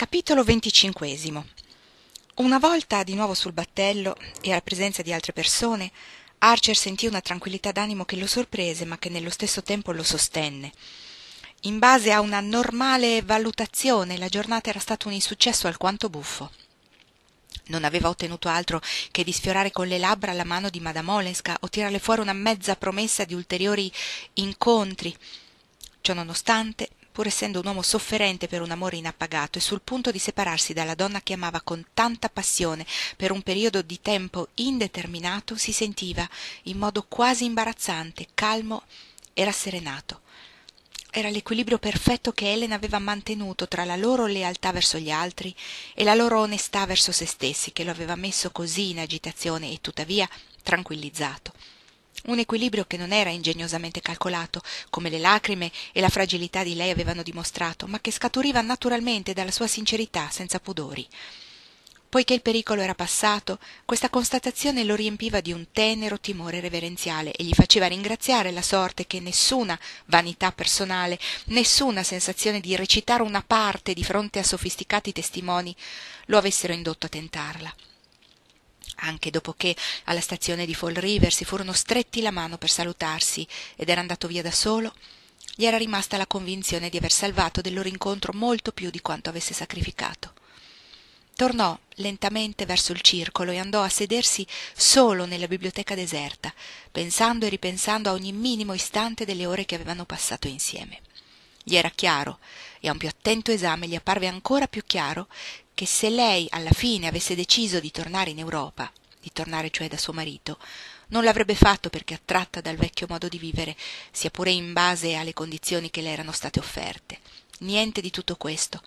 Capitolo 25. Una volta di nuovo sul battello e alla presenza di altre persone, Archer sentì una tranquillità d'animo che lo sorprese, ma che nello stesso tempo lo sostenne. In base a una normale valutazione, la giornata era stata un insuccesso alquanto buffo. Non aveva ottenuto altro che di sfiorare con le labbra la mano di Madame Olenska o tirarle fuori una mezza promessa di ulteriori incontri. Ciononostante, pur essendo un uomo sofferente per un amore inappagato e sul punto di separarsi dalla donna che amava con tanta passione per un periodo di tempo indeterminato, si sentiva, in modo quasi imbarazzante, calmo e rasserenato. Era l'equilibrio perfetto che Helen aveva mantenuto tra la loro lealtà verso gli altri e la loro onestà verso se stessi, che lo aveva messo così in agitazione e tuttavia tranquillizzato. Un equilibrio che non era ingegnosamente calcolato, come le lacrime e la fragilità di lei avevano dimostrato, ma che scaturiva naturalmente dalla sua sincerità senza pudori. Poiché il pericolo era passato, questa constatazione lo riempiva di un tenero timore reverenziale e gli faceva ringraziare la sorte che nessuna vanità personale, nessuna sensazione di recitare una parte di fronte a sofisticati testimoni lo avessero indotto a tentarla. Anche dopo che alla stazione di Fall River si furono stretti la mano per salutarsi ed era andato via da solo, gli era rimasta la convinzione di aver salvato del loro incontro molto più di quanto avesse sacrificato. Tornò lentamente verso il circolo e andò a sedersi solo nella biblioteca deserta, pensando e ripensando a ogni minimo istante delle ore che avevano passato insieme. Gli era chiaro, e a un più attento esame gli apparve ancora più chiaro, che se lei alla fine avesse deciso di tornare in Europa, di tornare cioè da suo marito, non l'avrebbe fatto perché attratta dal vecchio modo di vivere, sia pure in base alle condizioni che le erano state offerte. Niente di tutto questo.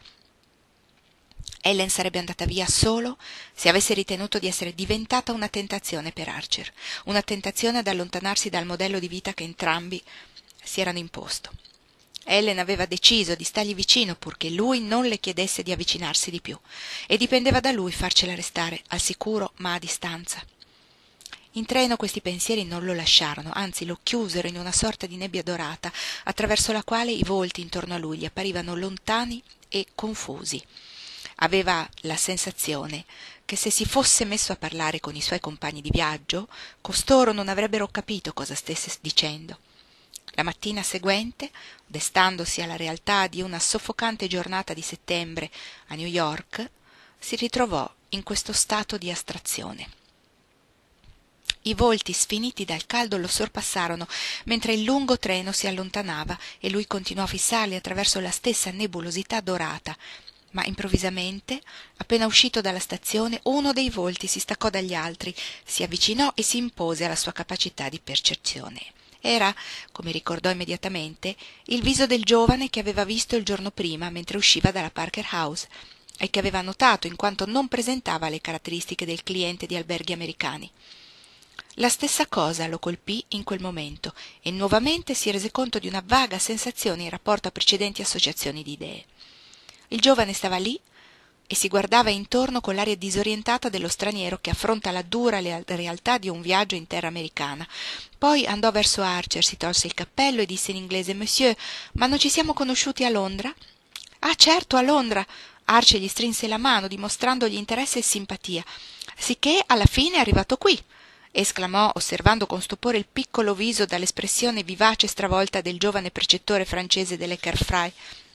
Ellen sarebbe andata via solo se avesse ritenuto di essere diventata una tentazione per Archer, una tentazione ad allontanarsi dal modello di vita che entrambi si erano imposto. Ellen aveva deciso di stargli vicino purché lui non le chiedesse di avvicinarsi di più, e dipendeva da lui farcela restare al sicuro ma a distanza. In treno questi pensieri non lo lasciarono, anzi lo chiusero in una sorta di nebbia dorata, attraverso la quale i volti intorno a lui gli apparivano lontani e confusi. Aveva la sensazione che se si fosse messo a parlare con i suoi compagni di viaggio, costoro non avrebbero capito cosa stesse dicendo. La mattina seguente, destandosi alla realtà di una soffocante giornata di settembre a New York, si ritrovò in questo stato di astrazione. I volti sfiniti dal caldo lo sorpassarono mentre il lungo treno si allontanava e lui continuò a fissarli attraverso la stessa nebulosità dorata, ma improvvisamente, appena uscito dalla stazione, uno dei volti si staccò dagli altri, si avvicinò e si impose alla sua capacità di percezione. Era, come ricordò immediatamente, il viso del giovane che aveva visto il giorno prima mentre usciva dalla Parker House e che aveva notato in quanto non presentava le caratteristiche del cliente di alberghi americani. La stessa cosa lo colpì in quel momento e nuovamente si rese conto di una vaga sensazione in rapporto a precedenti associazioni di idee. Il giovane stava lì e si guardava intorno con l'aria disorientata dello straniero che affronta la dura realtà di un viaggio in terra americana. Poi andò verso Archer, si tolse il cappello e disse in inglese: «Monsieur, ma non ci siamo conosciuti a Londra?» «Ah, certo, a Londra!» Archer gli strinse la mano, dimostrandogli interesse e simpatia. «Sicché alla fine è arrivato qui!» esclamò, osservando con stupore il piccolo viso dall'espressione vivace e stravolta del giovane precettore francese dell'Eckerfrei.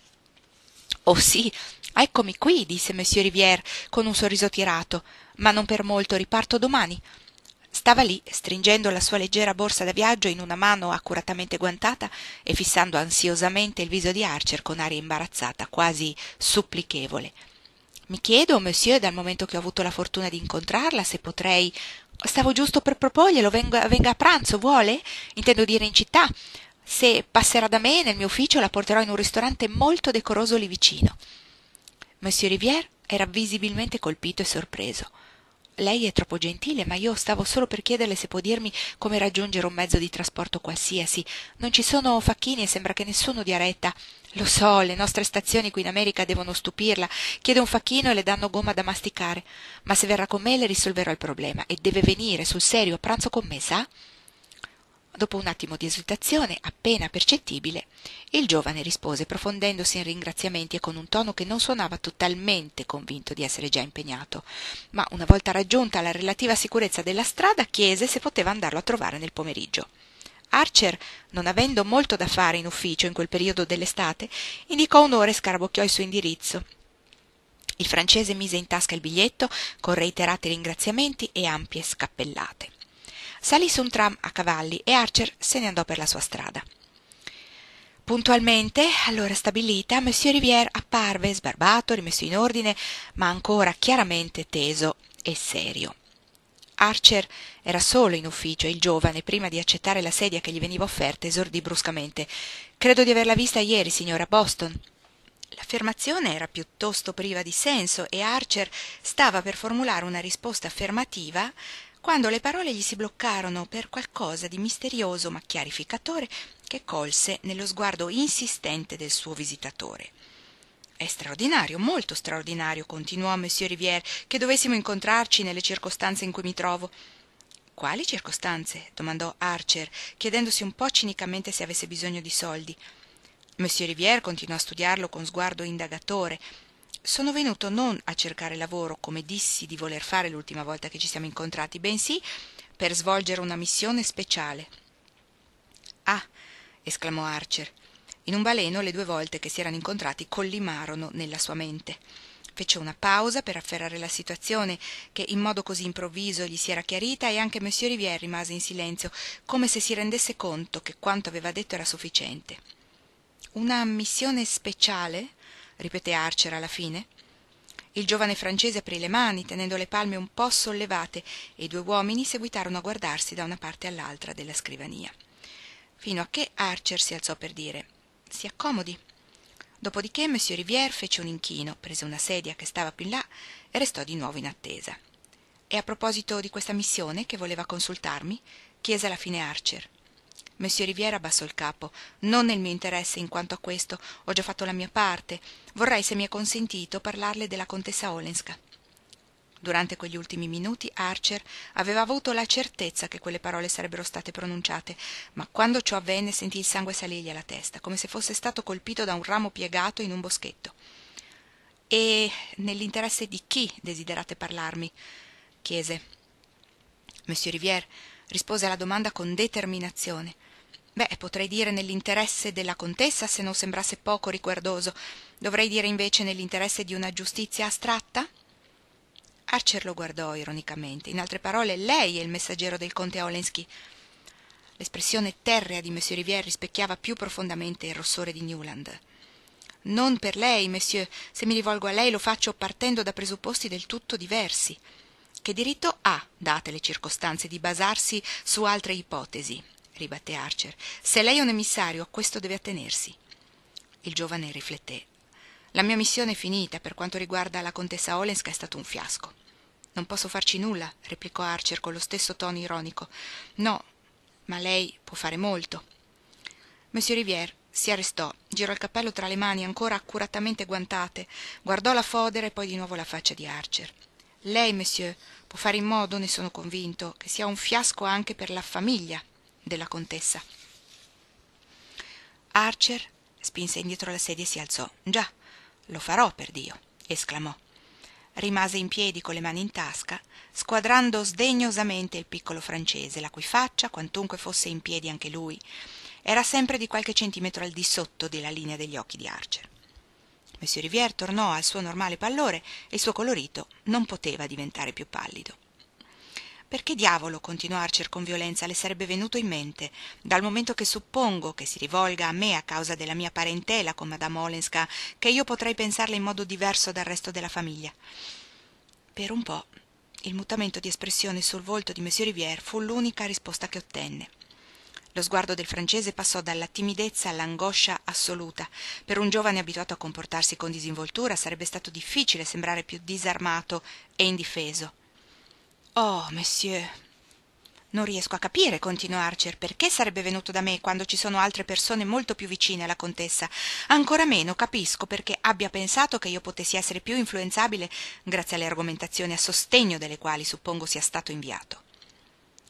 «Oh sì, eccomi qui», disse Monsieur Rivière con un sorriso tirato, «ma non per molto, riparto domani». Stava lì, stringendo la sua leggera borsa da viaggio in una mano accuratamente guantata e fissando ansiosamente il viso di Archer con aria imbarazzata, quasi supplichevole. «Mi chiedo, monsieur, dal momento che ho avuto la fortuna di incontrarla, se potrei... Stavo giusto per proporglielo, venga a pranzo, vuole? Intendo dire in città. Se passerà da me nel mio ufficio la porterò in un ristorante molto decoroso lì vicino». Monsieur Rivière era visibilmente colpito e sorpreso. «Lei è troppo gentile, ma io stavo solo per chiederle se può dirmi come raggiungere un mezzo di trasporto qualsiasi. Non ci sono facchini e sembra che nessuno dia retta. Lo so, le nostre stazioni qui in America devono stupirla. Chiede un facchino e le danno gomma da masticare. Ma se verrà con me le risolverò il problema e deve venire sul serio a pranzo con me, sa?» Dopo un attimo di esitazione, appena percettibile, il giovane rispose profondendosi in ringraziamenti e con un tono che non suonava totalmente convinto di essere già impegnato, ma una volta raggiunta la relativa sicurezza della strada chiese se poteva andarlo a trovare nel pomeriggio. Archer, non avendo molto da fare in ufficio in quel periodo dell'estate, indicò un'ora e scarabocchiò il suo indirizzo. Il francese mise in tasca il biglietto con reiterati ringraziamenti e ampie scappellate. Salì su un tram a cavalli e Archer se ne andò per la sua strada. Puntualmente, all'ora stabilita, Monsieur Rivière apparve, sbarbato, rimesso in ordine, ma ancora chiaramente teso e serio. Archer era solo in ufficio e il giovane, prima di accettare la sedia che gli veniva offerta, esordì bruscamente: «Credo di averla vista ieri, signora Boston». L'affermazione era piuttosto priva di senso e Archer stava per formulare una risposta affermativa quando le parole gli si bloccarono per qualcosa di misterioso ma chiarificatore che colse nello sguardo insistente del suo visitatore. «È straordinario, molto straordinario», continuò Monsieur Rivière, «che dovessimo incontrarci nelle circostanze in cui mi trovo». «Quali circostanze?» domandò Archer, chiedendosi un po' cinicamente se avesse bisogno di soldi. Monsieur Rivière continuò a studiarlo con sguardo indagatore. «Sono venuto non a cercare lavoro, come dissi di voler fare l'ultima volta che ci siamo incontrati, bensì per svolgere una missione speciale». «Ah!» esclamò Archer. In un baleno le 2 volte che si erano incontrati collimarono nella sua mente. Fece una pausa per afferrare la situazione che in modo così improvviso gli si era chiarita e anche Monsieur Rivière rimase in silenzio, come se si rendesse conto che quanto aveva detto era sufficiente. «Una missione speciale?» ripeté Archer alla fine. Il giovane francese aprì le mani, tenendo le palme un po' sollevate, e i 2 uomini seguitarono a guardarsi da una parte all'altra della scrivania, fino a che Archer si alzò per dire: «Si accomodi». Dopodiché Monsieur Rivière fece un inchino, prese una sedia che stava più in là e restò di nuovo in attesa. «E a proposito di questa missione che voleva consultarmi?» chiese alla fine Archer. Monsieur Rivière abbassò il capo. «Non nel mio interesse in quanto a questo, ho già fatto la mia parte. Vorrei, se mi è consentito, parlarle della contessa Olenska». Durante quegli ultimi minuti Archer aveva avuto la certezza che quelle parole sarebbero state pronunciate, ma quando ciò avvenne sentì il sangue salirgli alla testa, come se fosse stato colpito da un ramo piegato in un boschetto. «E nell'interesse di chi desiderate parlarmi?» chiese. Monsieur Rivière rispose alla domanda con determinazione. «Beh, potrei dire nell'interesse della contessa, se non sembrasse poco riguardoso. Dovrei dire invece nell'interesse di una giustizia astratta?» Archer lo guardò ironicamente. «In altre parole, lei è il messaggero del conte Olenski». L'espressione terrea di Monsieur Rivière rispecchiava più profondamente il rossore di Newland. «Non per lei, monsieur. Se mi rivolgo a lei lo faccio partendo da presupposti del tutto diversi. Che diritto ha, date le circostanze, di basarsi su altre ipotesi?» ribatté Archer. «Se lei è un emissario, a questo deve attenersi». Il giovane rifletté. «La mia missione è finita. Per quanto riguarda la contessa Olenska è stato un fiasco». «Non posso farci nulla», replicò Archer con lo stesso tono ironico. «No, ma lei può fare molto». Monsieur Rivière si arrestò, girò il cappello tra le mani ancora accuratamente guantate, guardò la fodera e poi di nuovo la faccia di Archer. «Lei, monsieur, può fare in modo, ne sono convinto, che sia un fiasco anche per la famiglia della contessa». Archer spinse indietro la sedia e si alzò. «Già, lo farò, per Dio», esclamò. Rimase in piedi con le mani in tasca, squadrando sdegnosamente il piccolo francese, la cui faccia, quantunque fosse in piedi anche lui, era sempre di qualche centimetro al di sotto della linea degli occhi di Archer. Monsieur Rivière tornò al suo normale pallore e il suo colorito non poteva diventare più pallido. «Perché diavolo», continuò Archer con violenza, «le sarebbe venuto in mente, dal momento che suppongo che si rivolga a me a causa della mia parentela con Madame Olenska, che io potrei pensarle in modo diverso dal resto della famiglia?» Per un po' il mutamento di espressione sul volto di Monsieur Rivière fu l'unica risposta che ottenne. Lo sguardo del francese passò dalla timidezza all'angoscia assoluta. Per un giovane abituato a comportarsi con disinvoltura sarebbe stato difficile sembrare più disarmato e indifeso. «Oh, monsieur, non riesco a capire», continuò Archer, «perché sarebbe venuto da me quando ci sono altre persone molto più vicine alla contessa. Ancora meno capisco perché abbia pensato che io potessi essere più influenzabile grazie alle argomentazioni a sostegno delle quali suppongo sia stato inviato».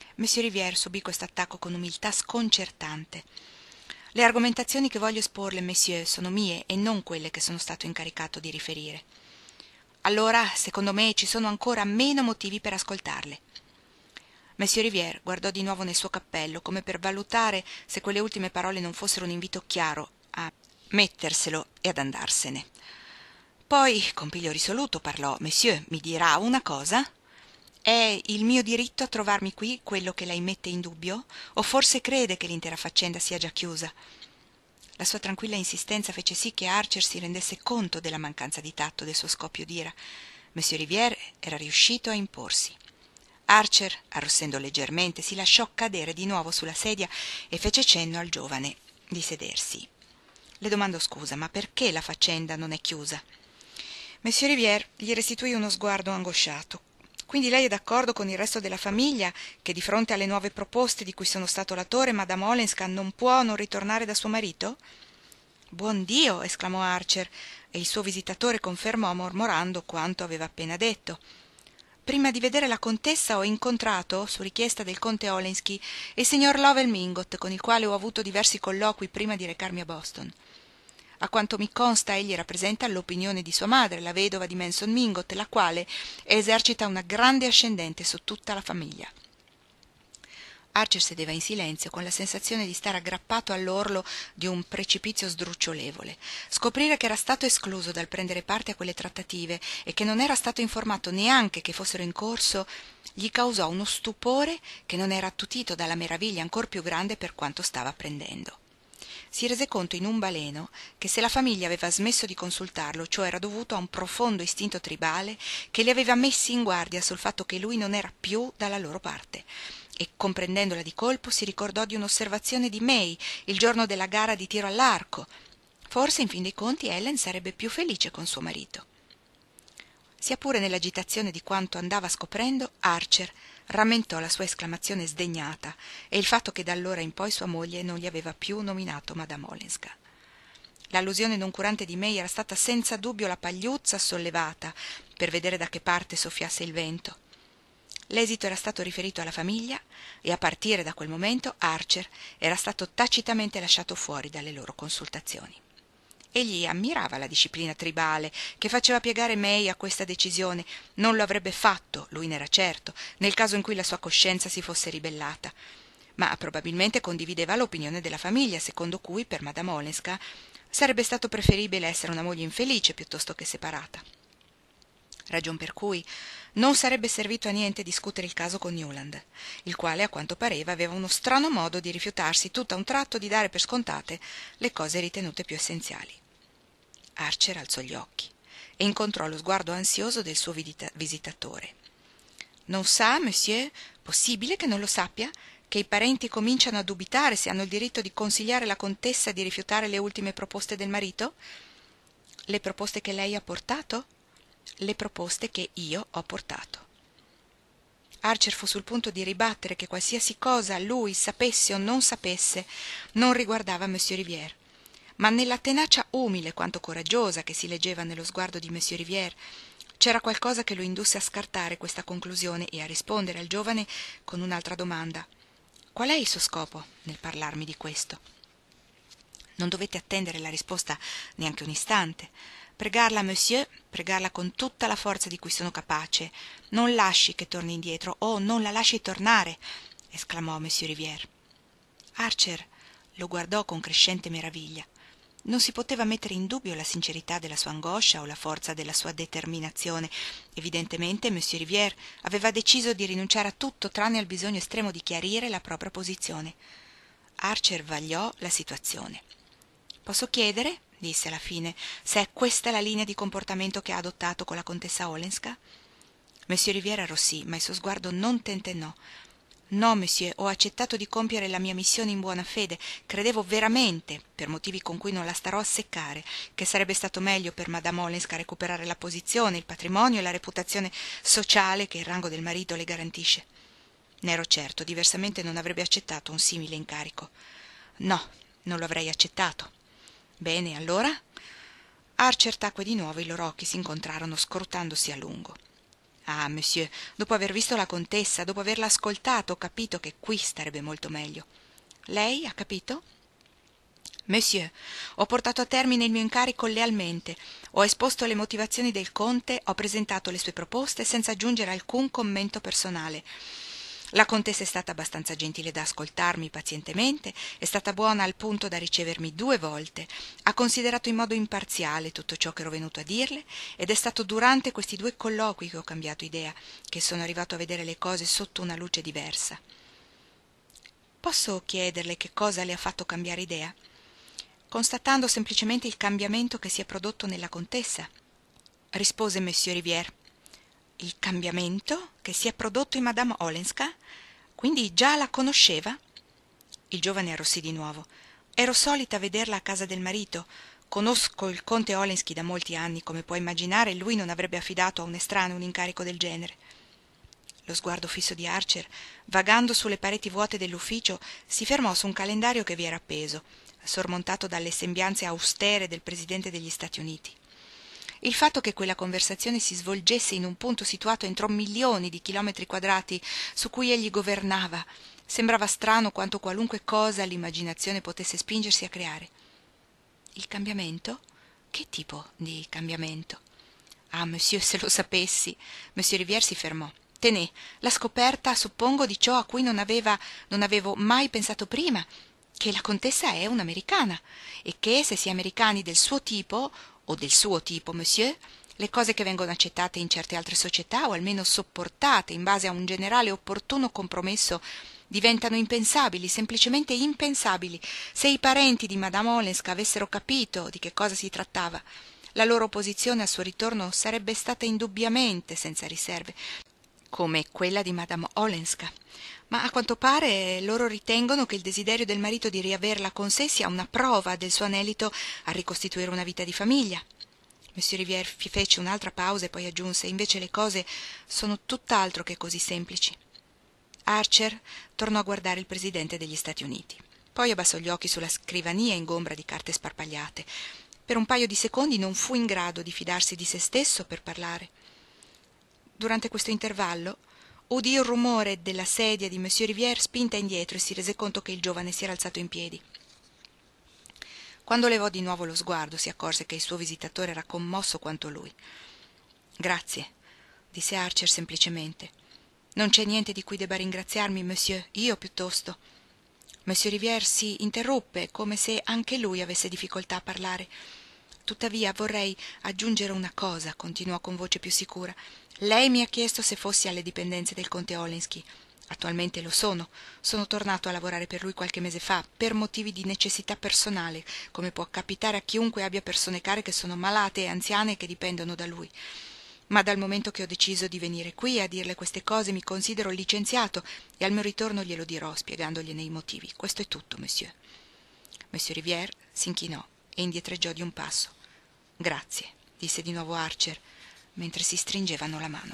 Monsieur Rivière subì questo attacco con umiltà sconcertante. Le argomentazioni che voglio esporle, Monsieur, sono mie e non quelle che sono stato incaricato di riferire. Allora, secondo me, ci sono ancora meno motivi per ascoltarle. Monsieur Rivière guardò di nuovo nel suo cappello, come per valutare se quelle ultime parole non fossero un invito chiaro a metterselo e ad andarsene. Poi, con piglio risoluto, parlò. Monsieur, mi dirà una cosa? È il mio diritto a trovarmi qui quello che lei mette in dubbio? O forse crede che l'intera faccenda sia già chiusa? La sua tranquilla insistenza fece sì che Archer si rendesse conto della mancanza di tatto del suo scoppio d'ira. Monsieur Rivière era riuscito a imporsi. Archer, arrossendo leggermente, si lasciò cadere di nuovo sulla sedia e fece cenno al giovane di sedersi. Le domandò scusa, ma perché la faccenda non è chiusa? Monsieur Rivière gli restituì uno sguardo angosciato. Quindi lei è d'accordo con il resto della famiglia che di fronte alle nuove proposte di cui sono stato latore, Madame Olenska non può non ritornare da suo marito? Buon Dio! Esclamò Archer, e il suo visitatore confermò mormorando quanto aveva appena detto. Prima di vedere la contessa ho incontrato, su richiesta del conte Olensky, il signor Lovell Mingot, con il quale ho avuto diversi colloqui prima di recarmi a Boston. A quanto mi consta, egli rappresenta l'opinione di sua madre, la vedova di Manson Mingot, la quale esercita una grande ascendente su tutta la famiglia. Archer sedeva in silenzio, con la sensazione di stare aggrappato all'orlo di un precipizio sdrucciolevole. Scoprire che era stato escluso dal prendere parte a quelle trattative e che non era stato informato neanche che fossero in corso gli causò uno stupore che non era attutito dalla meraviglia ancor più grande per quanto stava apprendendo. Si rese conto in un baleno che se la famiglia aveva smesso di consultarlo, ciò era dovuto a un profondo istinto tribale che li aveva messi in guardia sul fatto che lui non era più dalla loro parte. E comprendendola di colpo si ricordò di un'osservazione di May il giorno della gara di tiro all'arco. Forse in fin dei conti Ellen sarebbe più felice con suo marito. Sia pure nell'agitazione di quanto andava scoprendo, Archer rammentò la sua esclamazione sdegnata e il fatto che da allora in poi sua moglie non gli aveva più nominato Madame Olenska. L'allusione noncurante di May era stata senza dubbio la pagliuzza sollevata per vedere da che parte soffiasse il vento. L'esito era stato riferito alla famiglia e a partire da quel momento Archer era stato tacitamente lasciato fuori dalle loro consultazioni. Egli ammirava la disciplina tribale che faceva piegare May a questa decisione. Non lo avrebbe fatto, lui n'era certo, nel caso in cui la sua coscienza si fosse ribellata. Ma probabilmente condivideva l'opinione della famiglia, secondo cui per Madame Olenska sarebbe stato preferibile essere una moglie infelice piuttosto che separata. Ragion per cui non sarebbe servito a niente discutere il caso con Newland, il quale, a quanto pareva, aveva uno strano modo di rifiutarsi tutto a un tratto di dare per scontate le cose ritenute più essenziali. Archer alzò gli occhi e incontrò lo sguardo ansioso del suo visitatore. «Non sa, monsieur? Possibile che non lo sappia? Che i parenti cominciano a dubitare se hanno il diritto di consigliare la contessa di rifiutare le ultime proposte del marito? Le proposte che lei ha portato?» «Le proposte che io ho portato». Archer fu sul punto di ribattere che qualsiasi cosa lui sapesse o non sapesse non riguardava Monsieur Rivière, ma nella tenacia umile quanto coraggiosa che si leggeva nello sguardo di Monsieur Rivière c'era qualcosa che lo indusse a scartare questa conclusione e a rispondere al giovane con un'altra domanda. «Qual è il suo scopo nel parlarmi di questo?» Non dovette attendere la risposta neanche un istante. «Pregarla, monsieur, pregarla con tutta la forza di cui sono capace. Non lasci che torni indietro, oh, non la lasci tornare!» esclamò Monsieur Rivière. Archer lo guardò con crescente meraviglia. Non si poteva mettere in dubbio la sincerità della sua angoscia o la forza della sua determinazione. Evidentemente Monsieur Rivière aveva deciso di rinunciare a tutto tranne al bisogno estremo di chiarire la propria posizione. Archer vagliò la situazione. «Posso chiedere?» disse alla fine, «se è questa la linea di comportamento che ha adottato con la contessa Olenska?» Monsieur Rivière arrossì, ma il suo sguardo non tentennò. «No, monsieur, ho accettato di compiere la mia missione in buona fede. Credevo veramente, per motivi con cui non la starò a seccare, che sarebbe stato meglio per Madame Olenska recuperare la posizione, il patrimonio e la reputazione sociale che il rango del marito le garantisce. Ne ero certo, diversamente non avrebbe accettato un simile incarico. No, non lo avrei accettato. Bene, allora?» Archer tacque di nuovo e i loro occhi si incontrarono scrutandosi a lungo. Ah, monsieur, dopo aver visto la contessa, dopo averla ascoltato, ho capito che qui starebbe molto meglio. Lei ha capito? Monsieur, ho portato a termine il mio incarico lealmente, ho esposto le motivazioni del conte, ho presentato le sue proposte senza aggiungere alcun commento personale. La contessa è stata abbastanza gentile da ascoltarmi pazientemente, è stata buona al punto da ricevermi 2 volte, ha considerato in modo imparziale tutto ciò che ero venuto a dirle ed è stato durante questi 2 colloqui che ho cambiato idea, che sono arrivato a vedere le cose sotto una luce diversa. Posso chiederle che cosa le ha fatto cambiare idea? Constatando semplicemente il cambiamento che si è prodotto nella contessa, rispose Monsieur Rivière. Il cambiamento che si è prodotto in Madame Olenska? Quindi già la conosceva? Il giovane arrossì di nuovo. Ero solita vederla a casa del marito. Conosco il conte Olensky da molti anni, come puoi immaginare, lui non avrebbe affidato a un estraneo un incarico del genere. Lo sguardo fisso di Archer, vagando sulle pareti vuote dell'ufficio, si fermò su un calendario che vi era appeso, sormontato dalle sembianze austere del presidente degli Stati Uniti. Il fatto che quella conversazione si svolgesse in un punto situato entro milioni di chilometri quadrati su cui egli governava sembrava strano quanto qualunque cosa l'immaginazione potesse spingersi a creare. Il cambiamento? Che tipo di cambiamento? Ah, monsieur, se lo sapessi. Monsieur Rivière si fermò. Tenez, la scoperta, suppongo, di ciò a cui non avevo mai pensato prima, che la contessa è un'americana e che se si è americani del suo tipo, o del suo tipo, monsieur, le cose che vengono accettate in certe altre società o almeno sopportate in base a un generale opportuno compromesso diventano impensabili, semplicemente impensabili. Se i parenti di Madame Olenska avessero capito di che cosa si trattava, la loro posizione al suo ritorno sarebbe stata indubbiamente senza riserve, come quella di Madame Olenska. Ma a quanto pare loro ritengono che il desiderio del marito di riaverla con sé sia una prova del suo anelito a ricostituire una vita di famiglia. Monsieur Rivière fece un'altra pausa e poi aggiunse: invece le cose sono tutt'altro che così semplici. Archer tornò a guardare il presidente degli Stati Uniti. Poi abbassò gli occhi sulla scrivania ingombra di carte sparpagliate. Per un paio di secondi non fu in grado di fidarsi di se stesso per parlare. Durante questo intervallo udì il rumore della sedia di Monsieur Rivière spinta indietro e si rese conto che il giovane si era alzato in piedi. Quando levò di nuovo lo sguardo si accorse che il suo visitatore era commosso quanto lui. «Grazie», disse Archer semplicemente. «Non c'è niente di cui debba ringraziarmi, monsieur, io piuttosto». Monsieur Rivière si interruppe, come se anche lui avesse difficoltà a parlare. «Tuttavia vorrei aggiungere una cosa», continuò con voce più sicura. «Lei mi ha chiesto se fossi alle dipendenze del conte Olensky. Attualmente lo sono. Sono tornato a lavorare per lui qualche mese fa, per motivi di necessità personale, come può capitare a chiunque abbia persone care che sono malate e anziane e che dipendono da lui. Ma dal momento che ho deciso di venire qui a dirle queste cose mi considero licenziato e al mio ritorno glielo dirò, spiegandogliene i motivi. Questo è tutto, monsieur». Monsieur Rivière s'inchinò e indietreggiò di un passo. «Grazie», disse di nuovo Archer, mentre si stringevano la mano.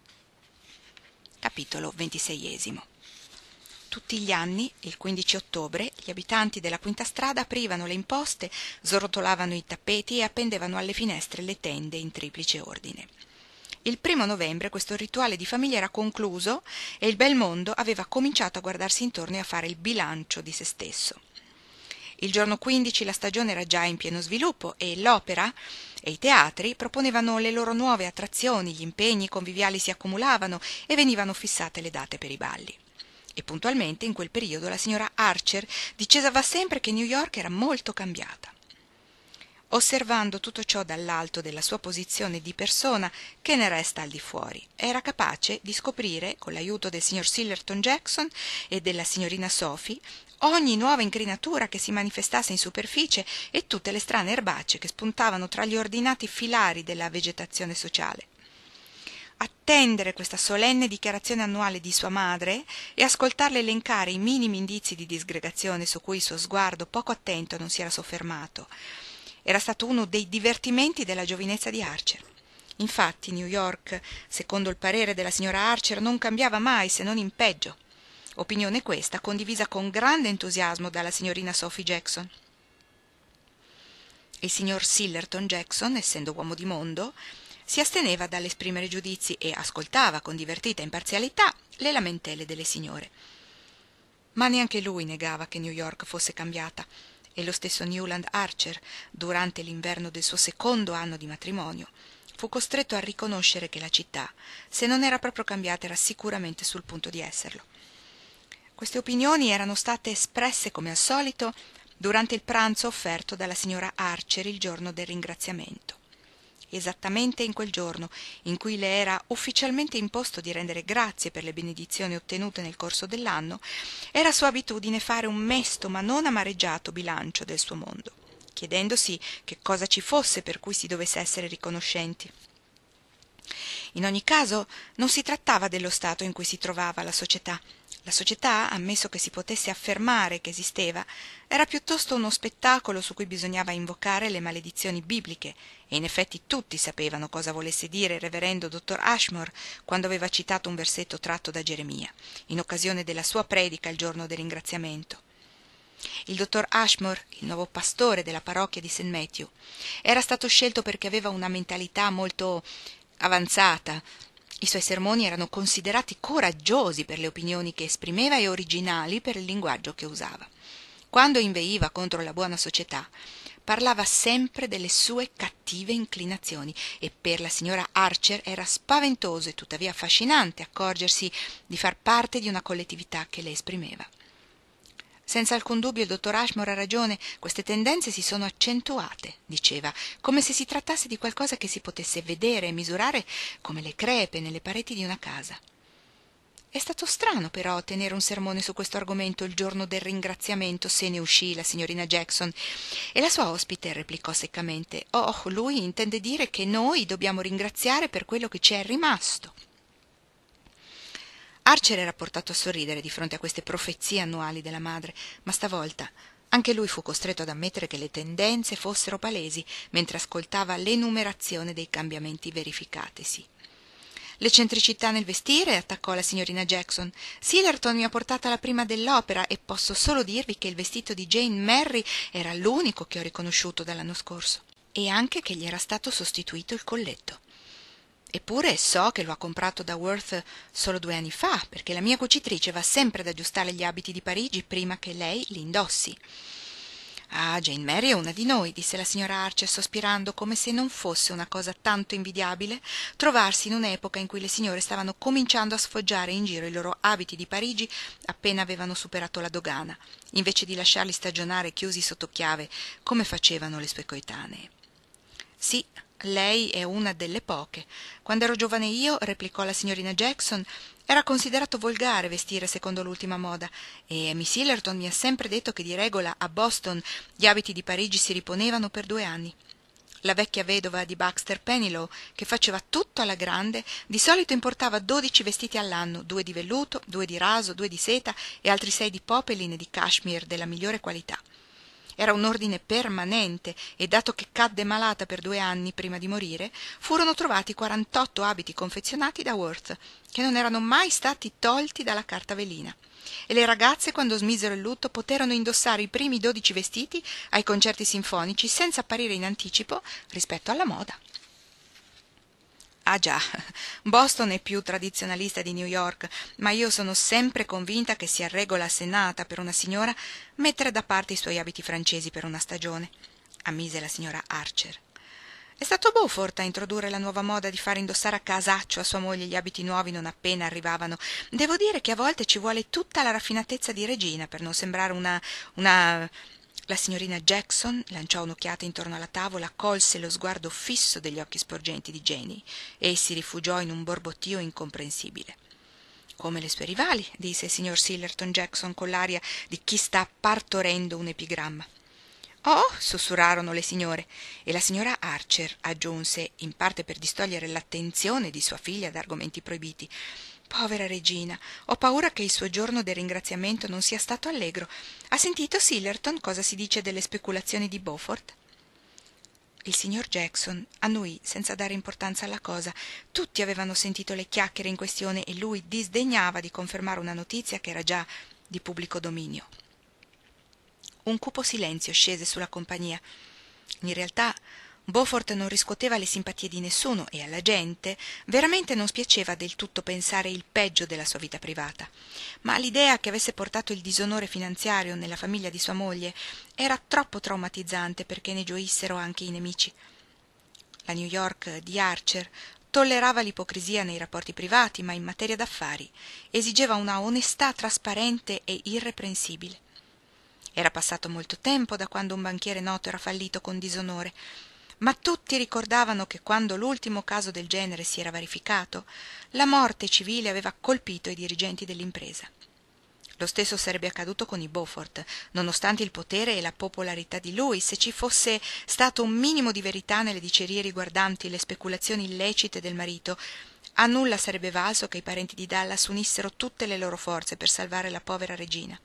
Capitolo 26. Tutti gli anni, il 15 ottobre, gli abitanti della quinta strada aprivano le imposte, srotolavano i tappeti e appendevano alle finestre le tende in triplice ordine. Il 1 novembre questo rituale di famiglia era concluso e il bel mondo aveva cominciato a guardarsi intorno e a fare il bilancio di se stesso. Il giorno 15 la stagione era già in pieno sviluppo e l'opera e i teatri proponevano le loro nuove attrazioni, gli impegni conviviali si accumulavano e venivano fissate le date per i balli. E puntualmente in quel periodo la signora Archer diceva sempre che New York era molto cambiata. Osservando tutto ciò dall'alto della sua posizione di persona che ne resta al di fuori, era capace di scoprire, con l'aiuto del signor Sillerton Jackson e della signorina Sophie, ogni nuova incrinatura che si manifestasse in superficie e tutte le strane erbacce che spuntavano tra gli ordinati filari della vegetazione sociale. Attendere questa solenne dichiarazione annuale di sua madre e ascoltarle elencare i minimi indizi di disgregazione su cui il suo sguardo poco attento non si era soffermato era stato uno dei divertimenti della giovinezza di Archer. Infatti New York, secondo il parere della signora Archer, non cambiava mai se non in peggio. Opinione questa condivisa con grande entusiasmo dalla signorina Sophie Jackson. Il signor Sillerton Jackson, essendo uomo di mondo, si asteneva dall'esprimere giudizi e ascoltava con divertita imparzialità le lamentele delle signore. Ma neanche lui negava che New York fosse cambiata, e lo stesso Newland Archer, durante l'inverno del suo secondo anno di matrimonio, fu costretto a riconoscere che la città, se non era proprio cambiata, era sicuramente sul punto di esserlo. Queste opinioni erano state espresse, come al solito, durante il pranzo offerto dalla signora Archer il giorno del ringraziamento. Esattamente in quel giorno in cui le era ufficialmente imposto di rendere grazie per le benedizioni ottenute nel corso dell'anno, era sua abitudine fare un mesto ma non amareggiato bilancio del suo mondo, chiedendosi che cosa ci fosse per cui si dovesse essere riconoscenti. In ogni caso non si trattava dello stato in cui si trovava la società. La società, ammesso che si potesse affermare che esisteva, era piuttosto uno spettacolo su cui bisognava invocare le maledizioni bibliche, e in effetti tutti sapevano cosa volesse dire il reverendo dottor Ashmore quando aveva citato un versetto tratto da Geremia, in occasione della sua predica il giorno del ringraziamento. Il dottor Ashmore, il nuovo pastore della parrocchia di St. Matthew, era stato scelto perché aveva una mentalità molto avanzata. I suoi sermoni erano considerati coraggiosi per le opinioni che esprimeva e originali per il linguaggio che usava. Quando inveiva contro la buona società, parlava sempre delle sue cattive inclinazioni, e per la signora Archer era spaventoso e tuttavia affascinante accorgersi di far parte di una collettività che le esprimeva. Senza alcun dubbio il dottor Ashmore ha ragione, queste tendenze si sono accentuate, diceva, come se si trattasse di qualcosa che si potesse vedere e misurare come le crepe nelle pareti di una casa. È stato strano però tenere un sermone su questo argomento il giorno del ringraziamento, se ne uscì la signorina Jackson, e la sua ospite replicò seccamente: «Oh, lui intende dire che noi dobbiamo ringraziare per quello che ci è rimasto». Archer era portato a sorridere di fronte a queste profezie annuali della madre, ma stavolta anche lui fu costretto ad ammettere che le tendenze fossero palesi mentre ascoltava l'enumerazione dei cambiamenti verificatisi. «L'eccentricità nel vestire», attaccò la signorina Jackson. «Sillerton mi ha portata alla prima dell'opera e posso solo dirvi che il vestito di Jane Merry era l'unico che ho riconosciuto dall'anno scorso, e anche che gli era stato sostituito il colletto. Eppure so che lo ha comprato da Worth solo 2 anni fa, perché la mia cucitrice va sempre ad aggiustare gli abiti di Parigi prima che lei li indossi». «Ah, Jane Merry è una di noi», disse la signora Archer sospirando, come se non fosse una cosa tanto invidiabile trovarsi in un'epoca in cui le signore stavano cominciando a sfoggiare in giro i loro abiti di Parigi appena avevano superato la dogana, invece di lasciarli stagionare chiusi sotto chiave come facevano le sue coetanee. «Sì, lei è una delle poche. Quando ero giovane io», replicò la signorina Jackson, «era considerato volgare vestire secondo l'ultima moda, e Miss Sillerton mi ha sempre detto che di regola a Boston gli abiti di Parigi si riponevano per 2 anni. La vecchia vedova di Baxter Pennilow, che faceva tutto alla grande, di solito importava 12 vestiti all'anno, 2 di velluto, 2 di raso, 2 di seta e altri 6 di popelin e di cashmere della migliore qualità. Era un ordine permanente, e dato che cadde malata per 2 anni prima di morire, furono trovati 48 abiti confezionati da Worth, che non erano mai stati tolti dalla carta velina, e le ragazze, quando smisero il lutto, poterono indossare i primi 12 vestiti ai concerti sinfonici senza apparire in anticipo rispetto alla moda. Ah già, Boston è più tradizionalista di New York, ma io sono sempre convinta che sia regola assennata per una signora mettere da parte i suoi abiti francesi per una stagione», ammise la signora Archer. «È stato Beaufort a introdurre la nuova moda di fare indossare a casaccio a sua moglie gli abiti nuovi non appena arrivavano. Devo dire che a volte ci vuole tutta la raffinatezza di regina per non sembrare una... La signorina Jackson lanciò un'occhiata intorno alla tavola, colse lo sguardo fisso degli occhi sporgenti di Jenny e si rifugiò in un borbottio incomprensibile. «Come le sue rivali», disse il signor Sillerton Jackson con l'aria di chi sta partorendo un epigramma. «Oh», sussurrarono le signore, e la signora Archer aggiunse, in parte per distogliere l'attenzione di sua figlia da argomenti proibiti: «Povera regina, ho paura che il suo giorno del ringraziamento non sia stato allegro. Ha sentito, Sillerton, cosa si dice delle speculazioni di Beaufort?» Il signor Jackson annuì senza dare importanza alla cosa. Tutti avevano sentito le chiacchiere in questione e lui disdegnava di confermare una notizia che era già di pubblico dominio. Un cupo silenzio scese sulla compagnia. In realtà Beaufort non riscuoteva le simpatie di nessuno e alla gente veramente non spiaceva del tutto pensare il peggio della sua vita privata, ma l'idea che avesse portato il disonore finanziario nella famiglia di sua moglie era troppo traumatizzante perché ne gioissero anche i nemici. La New York di Archer tollerava l'ipocrisia nei rapporti privati, ma in materia d'affari esigeva una onestà trasparente e irreprensibile. Era passato molto tempo da quando un banchiere noto era fallito con disonore, ma tutti ricordavano che quando l'ultimo caso del genere si era verificato, la morte civile aveva colpito i dirigenti dell'impresa. Lo stesso sarebbe accaduto con i Beaufort, nonostante il potere e la popolarità di lui, se ci fosse stato un minimo di verità nelle dicerie riguardanti le speculazioni illecite del marito. A nulla sarebbe valso che i parenti di Dallas unissero tutte le loro forze per salvare la povera regina.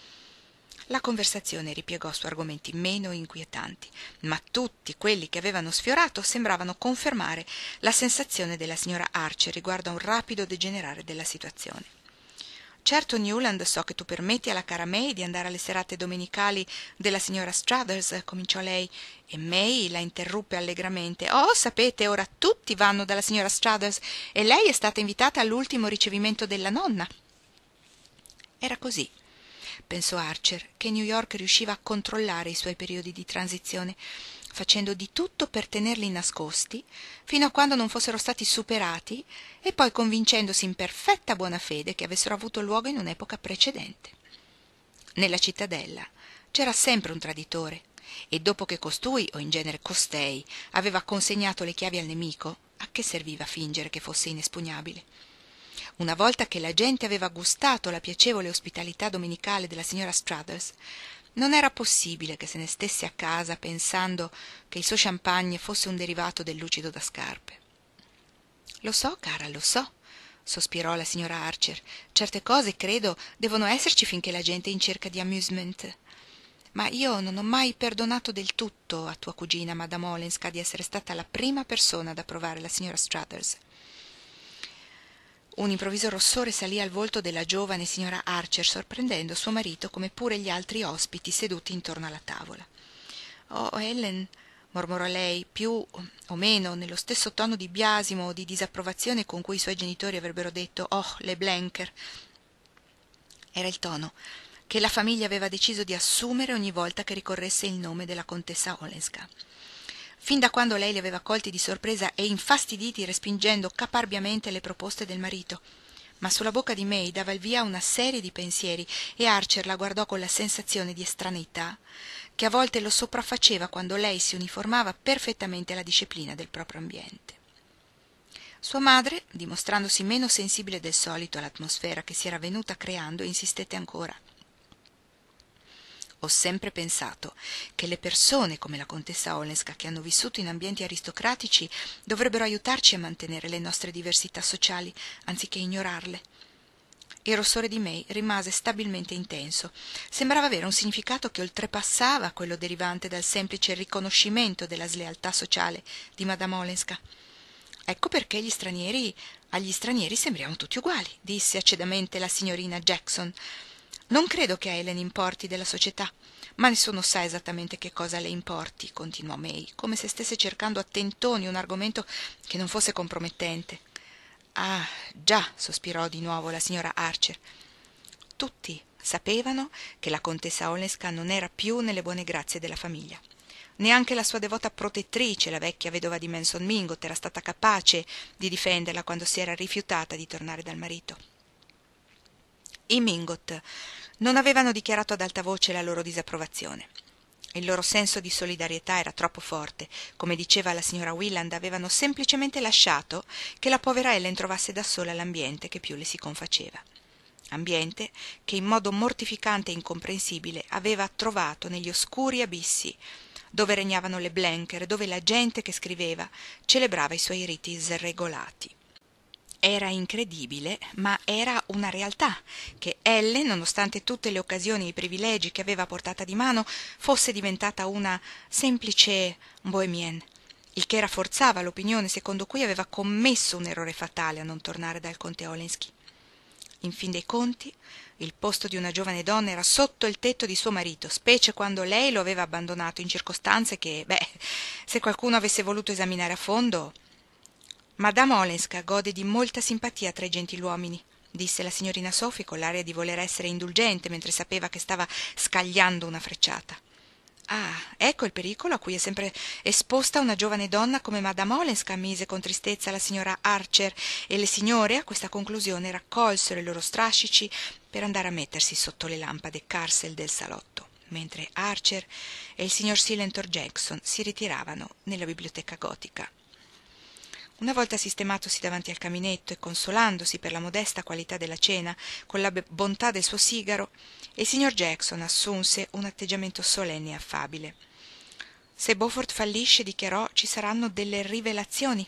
La conversazione ripiegò su argomenti meno inquietanti, ma tutti quelli che avevano sfiorato sembravano confermare la sensazione della signora Archer riguardo a un rapido degenerare della situazione. «Certo, Newland, so che tu permetti alla cara May di andare alle serate domenicali della signora Struthers», cominciò lei, e May la interruppe allegramente. «Oh, sapete, ora tutti vanno dalla signora Struthers e lei è stata invitata all'ultimo ricevimento della nonna». Era così, pensò Archer, che New York riusciva a controllare i suoi periodi di transizione, facendo di tutto per tenerli nascosti fino a quando non fossero stati superati e poi convincendosi in perfetta buona fede che avessero avuto luogo in un'epoca precedente. Nella cittadella c'era sempre un traditore e dopo che costui, o in genere costei, aveva consegnato le chiavi al nemico, a che serviva fingere che fosse inespugnabile? Una volta che la gente aveva gustato la piacevole ospitalità domenicale della signora Struthers, non era possibile che se ne stesse a casa pensando che il suo champagne fosse un derivato del lucido da scarpe. «Lo so, cara, lo so», sospirò la signora Archer. «Certe cose, credo, devono esserci finché la gente è in cerca di amusement. Ma io non ho mai perdonato del tutto a tua cugina, Madame Olenska, di essere stata la prima persona ad approvare la signora Struthers». Un improvviso rossore salì al volto della giovane signora Archer, sorprendendo suo marito come pure gli altri ospiti seduti intorno alla tavola. «Oh, Ellen», mormorò lei, più o meno nello stesso tono di biasimo o di disapprovazione con cui i suoi genitori avrebbero detto «Oh, le Blenker». Era il tono che la famiglia aveva deciso di assumere ogni volta che ricorresse il nome della contessa Olenska. Fin da quando lei li aveva colti di sorpresa e infastiditi respingendo caparbiamente le proposte del marito. Ma sulla bocca di May dava il via una serie di pensieri e Archer la guardò con la sensazione di estraneità che a volte lo sopraffaceva quando lei si uniformava perfettamente alla disciplina del proprio ambiente. Sua madre, dimostrandosi meno sensibile del solito all'atmosfera che si era venuta creando, insistette ancora. «Ho sempre pensato che le persone come la contessa Olenska, che hanno vissuto in ambienti aristocratici, dovrebbero aiutarci a mantenere le nostre diversità sociali, anziché ignorarle». Il rossore di May rimase stabilmente intenso. Sembrava avere un significato che oltrepassava quello derivante dal semplice riconoscimento della slealtà sociale di Madame Olenska. «Ecco perché agli stranieri sembriamo tutti uguali», disse acidamente la signorina Jackson. «Non credo che a Ellen importi della società, ma nessuno sa esattamente che cosa le importi», continuò May, come se stesse cercando a tentoni un argomento che non fosse compromettente. «Ah, già», sospirò di nuovo la signora Archer. Tutti sapevano che la contessa Olenska non era più nelle buone grazie della famiglia. Neanche la sua devota protettrice, la vecchia vedova di Manson Mingot, era stata capace di difenderla quando si era rifiutata di tornare dal marito. I Mingot non avevano dichiarato ad alta voce la loro disapprovazione. Il loro senso di solidarietà era troppo forte. Come diceva la signora Willand, avevano semplicemente lasciato che la povera Ellen trovasse da sola l'ambiente che più le si confaceva. Ambiente che in modo mortificante e incomprensibile aveva trovato negli oscuri abissi dove regnavano le Blenker, dove la gente che scriveva celebrava i suoi riti sregolati. Era incredibile, ma era una realtà, che Ellen, nonostante tutte le occasioni e i privilegi che aveva a portata di mano, fosse diventata una semplice bohemienne, il che rafforzava l'opinione secondo cui aveva commesso un errore fatale a non tornare dal conte Olenski. In fin dei conti, il posto di una giovane donna era sotto il tetto di suo marito, specie quando lei lo aveva abbandonato in circostanze che, se qualcuno avesse voluto esaminare a fondo. Madame Olenska gode di molta simpatia tra i gentiluomini, disse la signorina Sophie con l'aria di voler essere indulgente mentre sapeva che stava scagliando una frecciata. Ah, ecco il pericolo a cui è sempre esposta una giovane donna come Madame Olenska, mise con tristezza la signora Archer, e le signore a questa conclusione raccolsero i loro strascici per andare a mettersi sotto le lampade Carcel del salotto, mentre Archer e il signor Sillentor Jackson si ritiravano nella biblioteca gotica. Una volta sistematosi davanti al caminetto e consolandosi per la modesta qualità della cena con la bontà del suo sigaro, il signor Jackson assunse un atteggiamento solenne e affabile. Se Beaufort fallisce, dichiarò, ci saranno delle rivelazioni.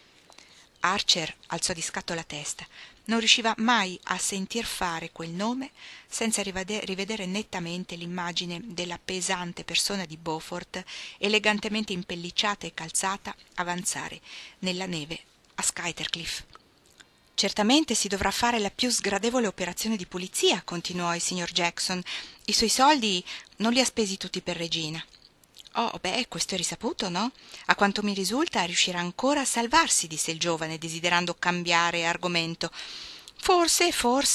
Archer alzò di scatto la testa. Non riusciva mai a sentir fare quel nome senza rivedere nettamente l'immagine della pesante persona di Beaufort, elegantemente impelliciata e calzata, avanzare nella neve a Skytercliff. Certamente si dovrà fare la più sgradevole operazione di pulizia, continuò il signor Jackson. I suoi soldi non li ha spesi tutti per Regina. Oh, questo è risaputo, no? A quanto mi risulta riuscirà ancora a salvarsi, disse il giovane, desiderando cambiare argomento. Forse.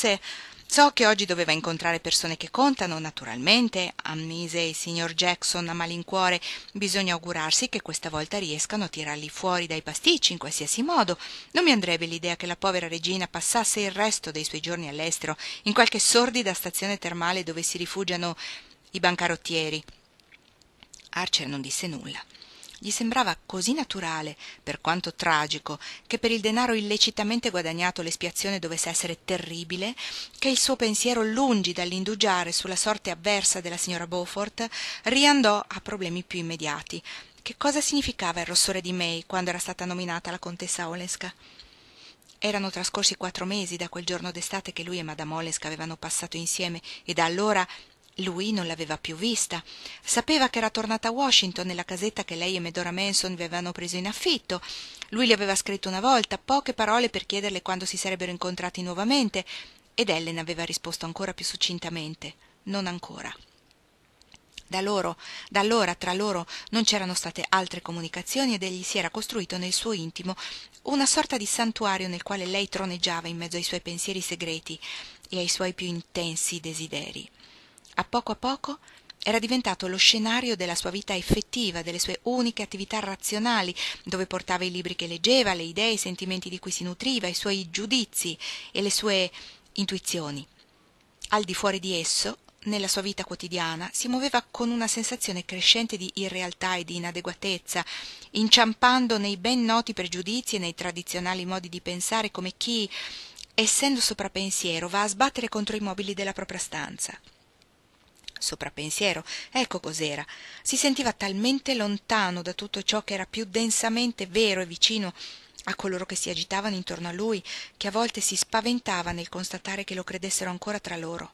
So che oggi doveva incontrare persone che contano, naturalmente, ammise il signor Jackson a malincuore. Bisogna augurarsi che questa volta riescano a tirarli fuori dai pasticci in qualsiasi modo. Non mi andrebbe l'idea che la povera regina passasse il resto dei suoi giorni all'estero, in qualche sordida stazione termale dove si rifugiano i bancarottieri. Archer non disse nulla. Gli sembrava così naturale, per quanto tragico, che per il denaro illecitamente guadagnato l'espiazione dovesse essere terribile, che il suo pensiero, lungi dall'indugiare sulla sorte avversa della signora Beaufort, riandò a problemi più immediati. Che cosa significava il rossore di May quando era stata nominata la contessa Olenska? Erano trascorsi 4 mesi da quel giorno d'estate che lui e Madame Olenska avevano passato insieme, e da allora lui non l'aveva più vista. Sapeva che era tornata a Washington, nella casetta che lei e Medora Manson avevano preso in affitto. Lui le aveva scritto una volta, poche parole per chiederle quando si sarebbero incontrati nuovamente, ed Ellen aveva risposto ancora più succintamente: non ancora. Da allora tra loro non c'erano state altre comunicazioni, ed egli si era costruito nel suo intimo una sorta di santuario nel quale lei troneggiava in mezzo ai suoi pensieri segreti e ai suoi più intensi desideri. A poco era diventato lo scenario della sua vita effettiva, delle sue uniche attività razionali, dove portava i libri che leggeva, le idee e i sentimenti di cui si nutriva, i suoi giudizi e le sue intuizioni. Al di fuori di esso, nella sua vita quotidiana, si muoveva con una sensazione crescente di irrealtà e di inadeguatezza, inciampando nei ben noti pregiudizi e nei tradizionali modi di pensare, come chi, essendo soprapensiero, va a sbattere contro i mobili della propria stanza. Soprapensiero, ecco cos'era. Si sentiva talmente lontano da tutto ciò che era più densamente vero e vicino a coloro che si agitavano intorno a lui, che a volte si spaventava nel constatare che lo credessero ancora tra loro.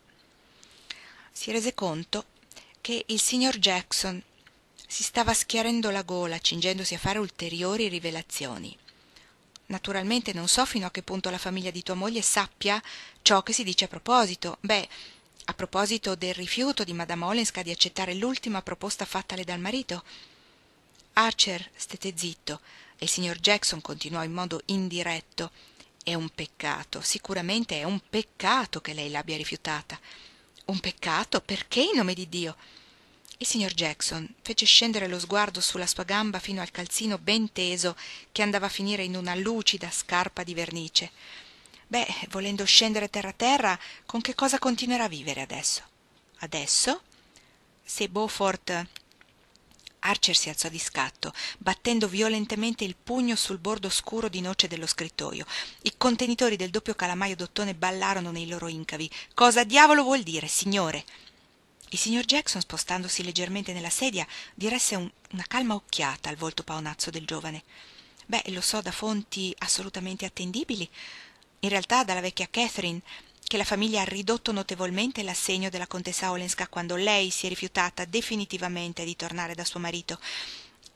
Si rese conto che il signor Jackson si stava schiarendo la gola, cingendosi a fare ulteriori rivelazioni. Naturalmente non so fino a che punto la famiglia di tua moglie sappia ciò che si dice a proposito. A proposito del rifiuto di Madame Olenska di accettare l'ultima proposta fattale dal marito. Archer stette zitto e il signor Jackson continuò in modo indiretto: è un peccato, sicuramente è un peccato che lei l'abbia rifiutata. Un peccato? Perché, in nome di Dio? Il signor Jackson fece scendere lo sguardo sulla sua gamba fino al calzino ben teso che andava a finire in una lucida scarpa di vernice. Volendo scendere terra a terra, con che cosa continuerà a vivere adesso? Adesso? Se Beaufort... Archer si alzò di scatto, battendo violentemente il pugno sul bordo scuro di noce dello scrittoio. I contenitori del doppio calamaio d'ottone ballarono nei loro incavi. Cosa diavolo vuol dire, signore? Il signor Jackson, spostandosi leggermente nella sedia, diresse una calma occhiata al volto paonazzo del giovane. Lo so da fonti assolutamente attendibili. In realtà dalla vecchia Catherine, che la famiglia ha ridotto notevolmente l'assegno della contessa Olenska quando lei si è rifiutata definitivamente di tornare da suo marito,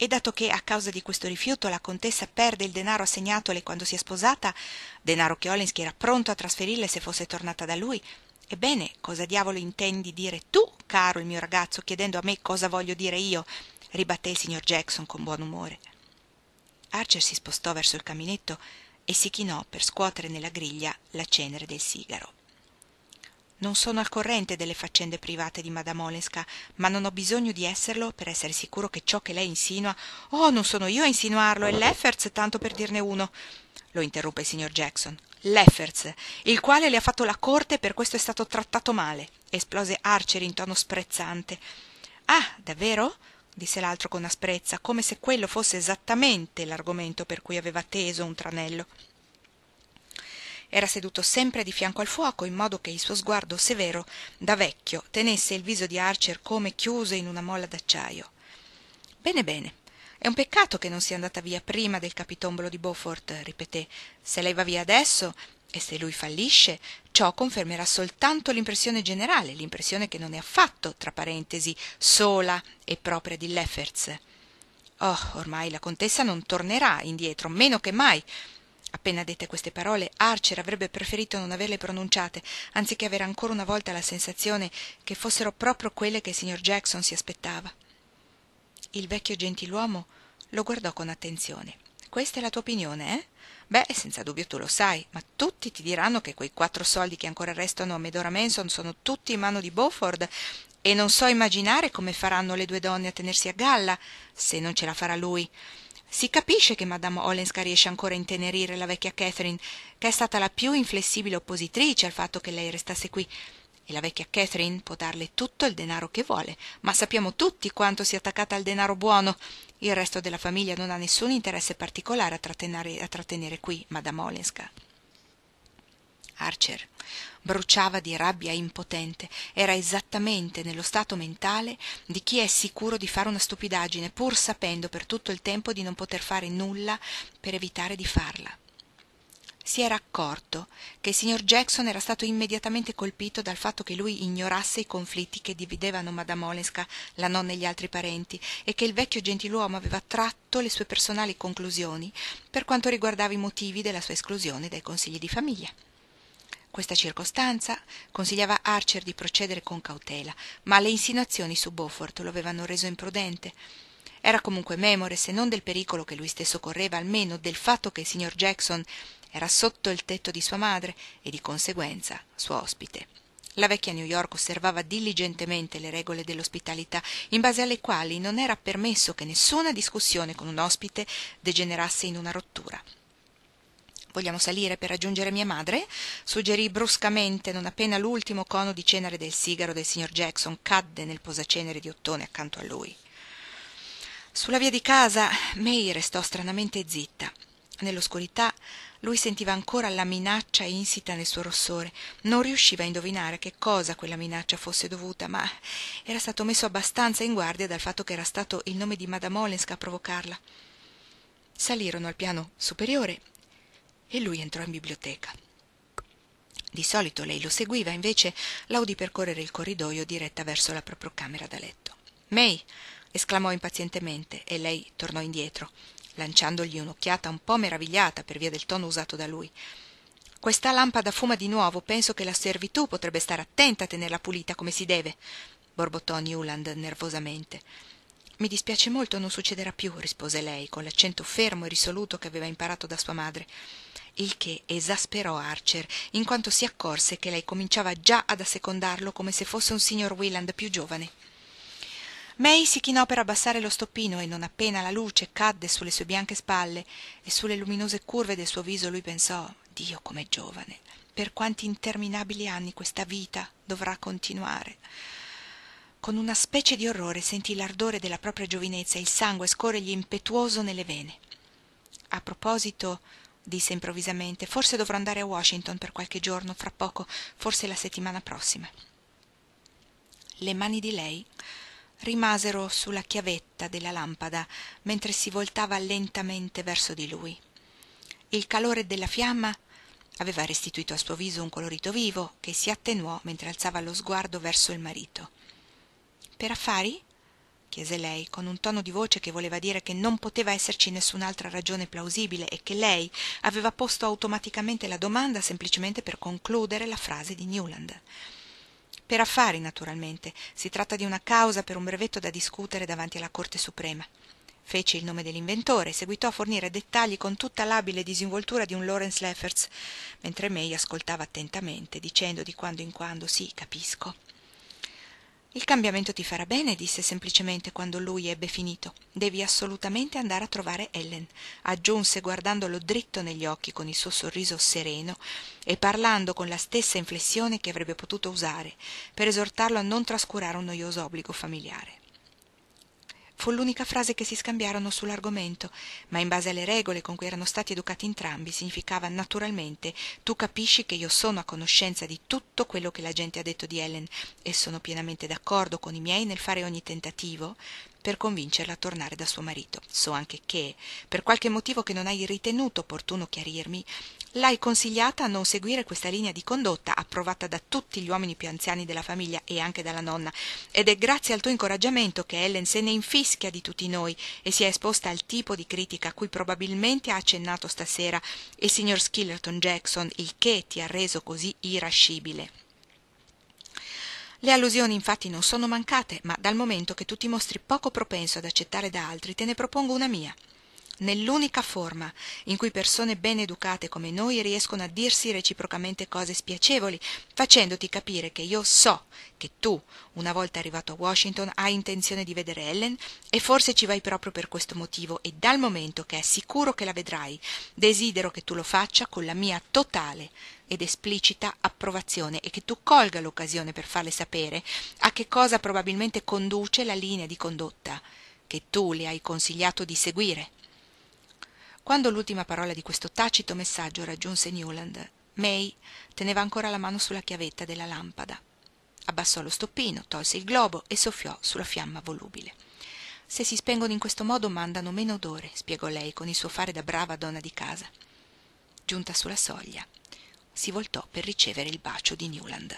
e dato che a causa di questo rifiuto la contessa perde il denaro assegnatole quando si è sposata, denaro che Olenski era pronto a trasferirle se fosse tornata da lui, ebbene, cosa diavolo intendi dire tu, caro il mio ragazzo, chiedendo a me cosa voglio dire io? Ribatté il signor Jackson con buon umore. Archer si spostò verso il caminetto e si chinò per scuotere nella griglia la cenere del sigaro. Non sono al corrente delle faccende private di Madame Olenska, ma non ho bisogno di esserlo per essere sicuro che ciò che lei insinua... Oh, non sono io a insinuarlo, è Lefferts, tanto per dirne uno, lo interruppe il signor Jackson. Lefferts, il quale le ha fatto la corte e per questo è stato trattato male, esplose Archer in tono sprezzante. Ah, davvero? Disse l'altro con asprezza, come se quello fosse esattamente l'argomento per cui aveva teso un tranello. Era seduto sempre di fianco al fuoco, in modo che il suo sguardo severo, da vecchio, tenesse il viso di Archer come chiuso in una molla d'acciaio. Bene, bene. È un peccato che non sia andata via prima del capitombolo di Beaufort, ripeté. Se lei va via adesso, e se lui fallisce, ciò confermerà soltanto l'impressione generale, l'impressione che non è affatto, tra parentesi, sola e propria di Lefferts. Oh, ormai la contessa non tornerà indietro, meno che mai. Appena dette queste parole, Archer avrebbe preferito non averle pronunciate, anziché avere ancora una volta la sensazione che fossero proprio quelle che il signor Jackson si aspettava. Il vecchio gentiluomo lo guardò con attenzione. Questa è la tua opinione, eh? Beh, senza dubbio tu lo sai, ma tutti ti diranno che quei 4 soldi che ancora restano a Medora Manson sono tutti in mano di Beaufort e non so immaginare come faranno le 2 donne a tenersi a galla, se non ce la farà lui. Si capisce che Madame Olenska riesce ancora a intenerire la vecchia Catherine, che è stata la più inflessibile oppositrice al fatto che lei restasse qui, e la vecchia Catherine può darle tutto il denaro che vuole, ma sappiamo tutti quanto sia attaccata al denaro buono. Il resto della famiglia non ha nessun interesse particolare a trattenere qui Madame Olenska. Archer bruciava di rabbia impotente. Era esattamente nello stato mentale di chi è sicuro di fare una stupidaggine, pur sapendo per tutto il tempo di non poter fare nulla per evitare di farla. Si era accorto che il signor Jackson era stato immediatamente colpito dal fatto che lui ignorasse i conflitti che dividevano Madame Olenska, la nonna e gli altri parenti, e che il vecchio gentiluomo aveva tratto le sue personali conclusioni per quanto riguardava i motivi della sua esclusione dai consigli di famiglia. Questa circostanza consigliava Archer di procedere con cautela, ma le insinuazioni su Beaufort lo avevano reso imprudente. Era comunque memore, se non del pericolo che lui stesso correva, almeno del fatto che il signor Jackson era sotto il tetto di sua madre e di conseguenza suo ospite. La vecchia New York osservava diligentemente le regole dell'ospitalità, in base alle quali non era permesso che nessuna discussione con un ospite degenerasse in una rottura. «Vogliamo salire per raggiungere mia madre?» suggerì bruscamente, non appena l'ultimo cono di cenere del sigaro del signor Jackson cadde nel posacenere di ottone accanto a lui. Sulla via di casa May restò stranamente zitta. Nell'oscurità lui sentiva ancora la minaccia insita nel suo rossore. Non riusciva a indovinare a che cosa quella minaccia fosse dovuta, ma era stato messo abbastanza in guardia dal fatto che era stato il nome di Madame Olenska a provocarla. Salirono al piano superiore e lui entrò in biblioteca. Di solito lei lo seguiva, invece la udì percorrere il corridoio diretta verso la propria camera da letto. «May!» esclamò impazientemente e lei tornò indietro, lanciandogli un'occhiata un po' meravigliata per via del tono usato da lui. «Questa lampada fuma di nuovo, penso che la servitù potrebbe stare attenta a tenerla pulita come si deve», borbottò Newland nervosamente. «Mi dispiace molto, non succederà più», rispose lei con l'accento fermo e risoluto che aveva imparato da sua madre, il che esasperò Archer, in quanto si accorse che lei cominciava già ad assecondarlo come se fosse un signor Wieland più giovane. May si chinò per abbassare lo stoppino e non appena la luce cadde sulle sue bianche spalle e sulle luminose curve del suo viso, lui pensò: «Dio, com'è giovane! Per quanti interminabili anni questa vita dovrà continuare!» Con una specie di orrore sentì l'ardore della propria giovinezza e il sangue scorrergli impetuoso nelle vene. «A proposito», disse improvvisamente, «forse dovrò andare a Washington per qualche giorno, fra poco, forse la settimana prossima». Le mani di lei rimasero sulla chiavetta della lampada mentre si voltava lentamente verso di lui. Il calore della fiamma aveva restituito al suo viso un colorito vivo che si attenuò mentre alzava lo sguardo verso il marito. «Per affari?» chiese lei, con un tono di voce che voleva dire che non poteva esserci nessun'altra ragione plausibile e che lei aveva posto automaticamente la domanda semplicemente per concludere la frase di Newland. Per affari, naturalmente. Si tratta di una causa per un brevetto da discutere davanti alla Corte Suprema. Fece il nome dell'inventore e seguitò a fornire dettagli con tutta l'abile disinvoltura di un Lawrence Lefferts, mentre May ascoltava attentamente, dicendo di quando in quando «Sì, capisco». «Il cambiamento ti farà bene», disse semplicemente quando lui ebbe finito. «Devi assolutamente andare a trovare Ellen», aggiunse guardandolo dritto negli occhi con il suo sorriso sereno e parlando con la stessa inflessione che avrebbe potuto usare per esortarlo a non trascurare un noioso obbligo familiare. Fu l'unica frase che si scambiarono sull'argomento, ma in base alle regole con cui erano stati educati entrambi significava naturalmente «tu capisci che io sono a conoscenza di tutto quello che la gente ha detto di Ellen e sono pienamente d'accordo con i miei nel fare ogni tentativo per convincerla a tornare da suo marito. So anche che, per qualche motivo che non hai ritenuto opportuno chiarirmi, l'hai consigliata a non seguire questa linea di condotta approvata da tutti gli uomini più anziani della famiglia e anche dalla nonna, ed è grazie al tuo incoraggiamento che Ellen se ne infischia di tutti noi e si è esposta al tipo di critica a cui probabilmente ha accennato stasera il signor Skillerton Jackson, il che ti ha reso così irascibile. Le allusioni infatti non sono mancate, ma dal momento che tu ti mostri poco propenso ad accettare da altri, te ne propongo una mia. Nell'unica forma in cui persone ben educate come noi riescono a dirsi reciprocamente cose spiacevoli, facendoti capire che io so che tu, una volta arrivato a Washington, hai intenzione di vedere Ellen e forse ci vai proprio per questo motivo e dal momento che è sicuro che la vedrai, desidero che tu lo faccia con la mia totale ed esplicita approvazione e che tu colga l'occasione per farle sapere a che cosa probabilmente conduce la linea di condotta che tu le hai consigliato di seguire. Quando l'ultima parola di questo tacito messaggio raggiunse Newland, May teneva ancora la mano sulla chiavetta della lampada. Abbassò lo stoppino, tolse il globo e soffiò sulla fiamma volubile. «Se si spengono in questo modo mandano meno odore», spiegò lei con il suo fare da brava donna di casa. Giunta sulla soglia, si voltò per ricevere il bacio di Newland.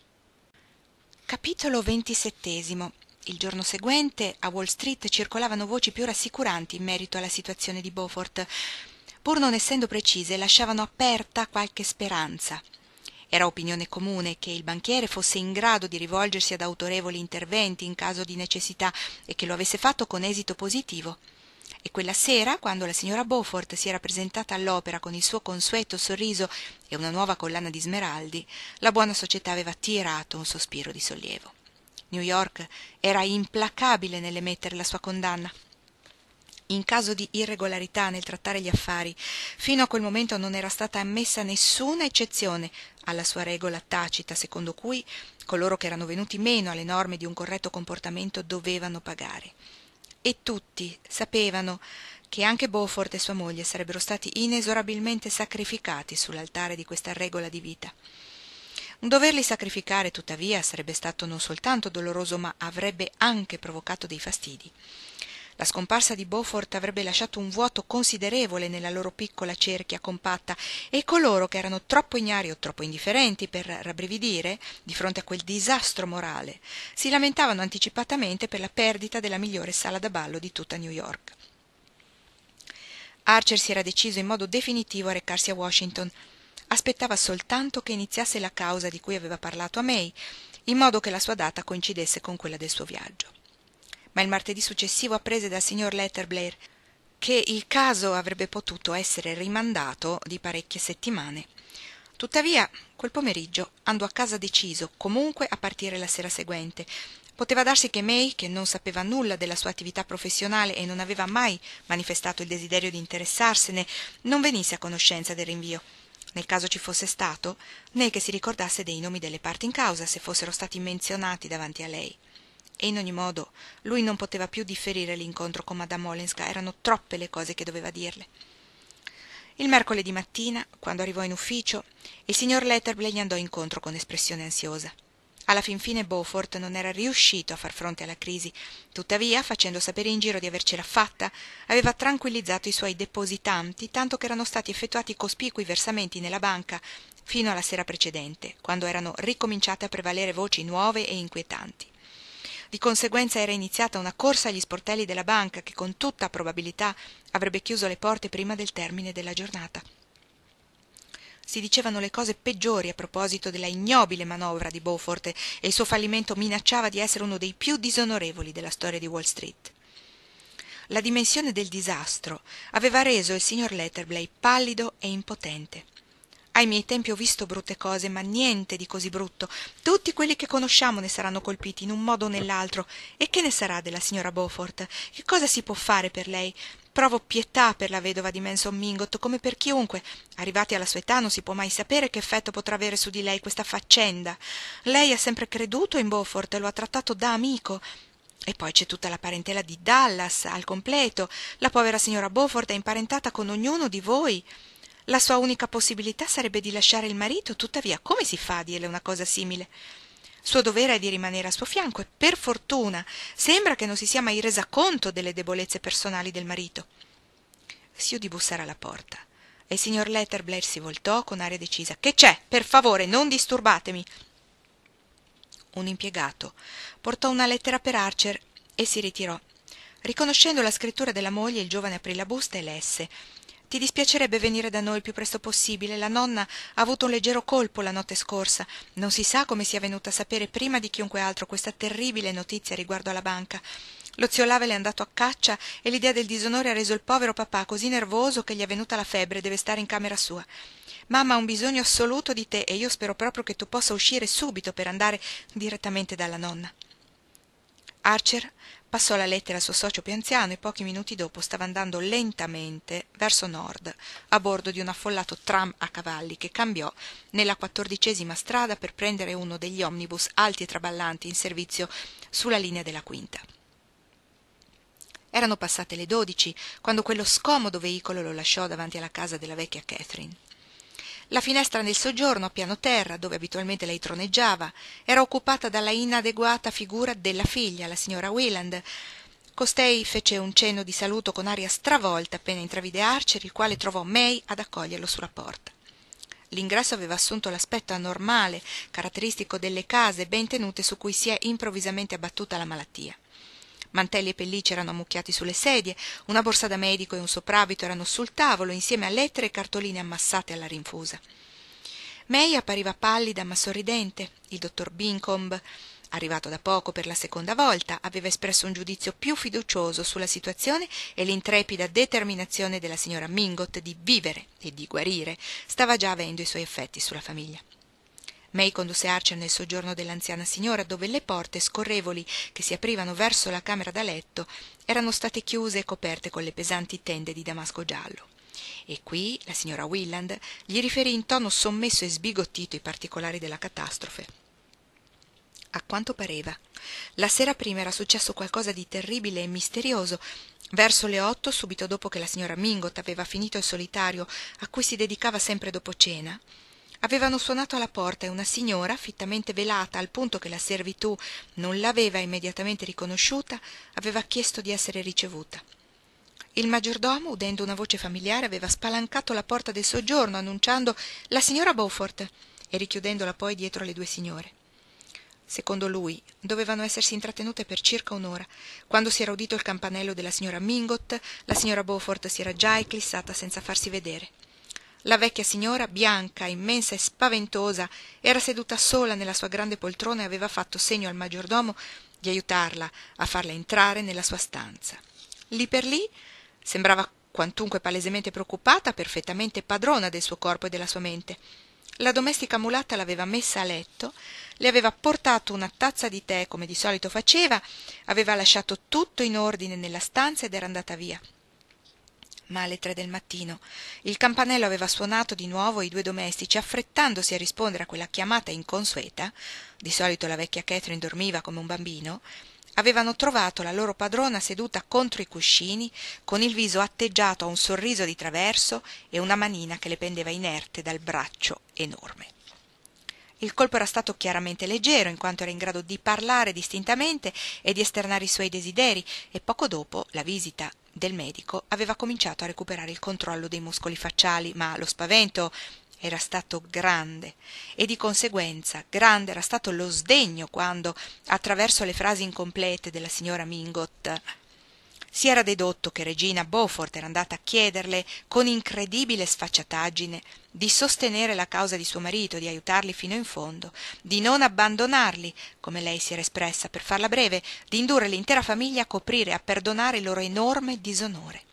Capitolo 27. Il giorno seguente a Wall Street circolavano voci più rassicuranti in merito alla situazione di Beaufort. Pur non essendo precise, lasciavano aperta qualche speranza. Era opinione comune che il banchiere fosse in grado di rivolgersi ad autorevoli interventi in caso di necessità e che lo avesse fatto con esito positivo. E quella sera, quando la signora Beaufort si era presentata all'opera con il suo consueto sorriso e una nuova collana di smeraldi, la buona società aveva tirato un sospiro di sollievo. New York era implacabile nell'emettere la sua condanna. In caso di irregolarità nel trattare gli affari, fino a quel momento non era stata ammessa nessuna eccezione alla sua regola tacita secondo cui coloro che erano venuti meno alle norme di un corretto comportamento dovevano pagare. E tutti sapevano che anche Beaufort e sua moglie sarebbero stati inesorabilmente sacrificati sull'altare di questa regola di vita. Doverli sacrificare, tuttavia, sarebbe stato non soltanto doloroso, ma avrebbe anche provocato dei fastidi. La scomparsa di Beaufort avrebbe lasciato un vuoto considerevole nella loro piccola cerchia compatta e coloro che erano troppo ignari o troppo indifferenti per rabbrividire di fronte a quel disastro morale si lamentavano anticipatamente per la perdita della migliore sala da ballo di tutta New York. Archer si era deciso in modo definitivo a recarsi a Washington. Aspettava soltanto che iniziasse la causa di cui aveva parlato a May, in modo che la sua data coincidesse con quella del suo viaggio. Ma il martedì successivo apprese dal signor Letterblair che il caso avrebbe potuto essere rimandato di parecchie settimane. Tuttavia, quel pomeriggio andò a casa deciso, comunque a partire la sera seguente. Poteva darsi che May, che non sapeva nulla della sua attività professionale e non aveva mai manifestato il desiderio di interessarsene, non venisse a conoscenza del rinvio. Nel caso ci fosse stato, né che si ricordasse dei nomi delle parti in causa se fossero stati menzionati davanti a lei. E in ogni modo lui non poteva più differire l'incontro con Madame Olenska, erano troppe le cose che doveva dirle. Il mercoledì mattina, quando arrivò in ufficio, il signor Letterblair gli andò incontro con espressione ansiosa. Alla fin fine Beaufort non era riuscito a far fronte alla crisi, tuttavia, facendo sapere in giro di avercela fatta, aveva tranquillizzato i suoi depositanti, tanto che erano stati effettuati cospicui versamenti nella banca fino alla sera precedente, quando erano ricominciate a prevalere voci nuove e inquietanti. Di conseguenza era iniziata una corsa agli sportelli della banca che con tutta probabilità avrebbe chiuso le porte prima del termine della giornata. Si dicevano le cose peggiori a proposito della ignobile manovra di Beaufort e il suo fallimento minacciava di essere uno dei più disonorevoli della storia di Wall Street. La dimensione del disastro aveva reso il signor Letterblay pallido e impotente. Ai miei tempi ho visto brutte cose, ma niente di così brutto. Tutti quelli che conosciamo ne saranno colpiti in un modo o nell'altro. E che ne sarà della signora Beaufort? Che cosa si può fare per lei? Provo pietà per la vedova di Manson Mingot, come per chiunque. Arrivati alla sua età non si può mai sapere che effetto potrà avere su di lei questa faccenda. Lei ha sempre creduto in Beaufort e lo ha trattato da amico. E poi c'è tutta la parentela di Dallas, al completo. La povera signora Beaufort è imparentata con ognuno di voi. La sua unica possibilità sarebbe di lasciare il marito, tuttavia come si fa a dirle una cosa simile? Suo dovere è di rimanere a suo fianco e, per fortuna, sembra che non si sia mai resa conto delle debolezze personali del marito. Si udì bussare alla porta e il signor Letterblay si voltò con aria decisa. «Che c'è? Per favore, non disturbatemi!» Un impiegato portò una lettera per Archer e si ritirò. Riconoscendo la scrittura della moglie, il giovane aprì la busta e lesse: «Ti dispiacerebbe venire da noi il più presto possibile? La nonna ha avuto un leggero colpo la notte scorsa. Non si sa come sia venuta a sapere prima di chiunque altro questa terribile notizia riguardo alla banca. Lo zio Lavel è andato a caccia e l'idea del disonore ha reso il povero papà così nervoso che gli è venuta la febbre e deve stare in camera sua. Mamma ha un bisogno assoluto di te e io spero proprio che tu possa uscire subito per andare direttamente dalla nonna.» Archer passò la lettera al suo socio più anziano e pochi minuti dopo stava andando lentamente verso nord a bordo di un affollato tram a cavalli che cambiò nella 14ª strada per prendere uno degli omnibus alti e traballanti in servizio sulla linea della Quinta. Erano passate le 12 quando quello scomodo veicolo lo lasciò davanti alla casa della vecchia Catherine. La finestra nel soggiorno a piano terra, dove abitualmente lei troneggiava, era occupata dalla inadeguata figura della figlia, la signora Wieland. Costei fece un cenno di saluto con aria stravolta appena intravide Archer, il quale trovò May ad accoglierlo sulla porta. L'ingresso aveva assunto l'aspetto anormale, caratteristico delle case ben tenute su cui si è improvvisamente abbattuta la malattia. Mantelli e pellicce erano ammucchiati sulle sedie, una borsa da medico e un soprabito erano sul tavolo, insieme a lettere e cartoline ammassate alla rinfusa. May appariva pallida ma sorridente. Il dottor Bincombe, arrivato da poco per la seconda volta, aveva espresso un giudizio più fiducioso sulla situazione e l'intrepida determinazione della signora Mingot di vivere e di guarire stava già avendo i suoi effetti sulla famiglia. May condusse Archer nel soggiorno dell'anziana signora, dove le porte scorrevoli che si aprivano verso la camera da letto erano state chiuse e coperte con le pesanti tende di damasco giallo. E qui la signora Wieland gli riferì in tono sommesso e sbigottito i particolari della catastrofe. A quanto pareva, la sera prima era successo qualcosa di terribile e misterioso. Verso le 8, subito dopo che la signora Mingot aveva finito il solitario a cui si dedicava sempre dopo cena, avevano suonato alla porta e una signora, fittamente velata al punto che la servitù non l'aveva immediatamente riconosciuta, aveva chiesto di essere ricevuta. Il maggiordomo, udendo una voce familiare, aveva spalancato la porta del soggiorno, annunciando «La signora Beaufort» e richiudendola poi dietro le due signore. Secondo lui, dovevano essersi intrattenute per circa un'ora. Quando si era udito il campanello della signora Mingot, la signora Beaufort si era già eclissata senza farsi vedere. La vecchia signora, bianca, immensa e spaventosa, era seduta sola nella sua grande poltrona e aveva fatto segno al maggiordomo di aiutarla a farla entrare nella sua stanza. Lì per lì sembrava quantunque palesemente preoccupata, perfettamente padrona del suo corpo e della sua mente. La domestica mulatta l'aveva messa a letto, le aveva portato una tazza di tè come di solito faceva, aveva lasciato tutto in ordine nella stanza ed era andata via. Ma alle 3 del mattino il campanello aveva suonato di nuovo e i due domestici, affrettandosi a rispondere a quella chiamata inconsueta, di solito la vecchia Catherine dormiva come un bambino, avevano trovato la loro padrona seduta contro i cuscini, con il viso atteggiato a un sorriso di traverso e una manina che le pendeva inerte dal braccio enorme. Il colpo era stato chiaramente leggero, in quanto era in grado di parlare distintamente e di esternare i suoi desideri, e poco dopo la visita del medico aveva cominciato a recuperare il controllo dei muscoli facciali, ma lo spavento era stato grande e di conseguenza grande era stato lo sdegno quando, attraverso le frasi incomplete della signora Mingott, si era dedotto che Regina Beaufort era andata a chiederle con incredibile sfacciataggine di sostenere la causa di suo marito, di aiutarli fino in fondo, di non abbandonarli, come lei si era espressa, per farla breve, di indurre l'intera famiglia a coprire e a perdonare il loro enorme disonore.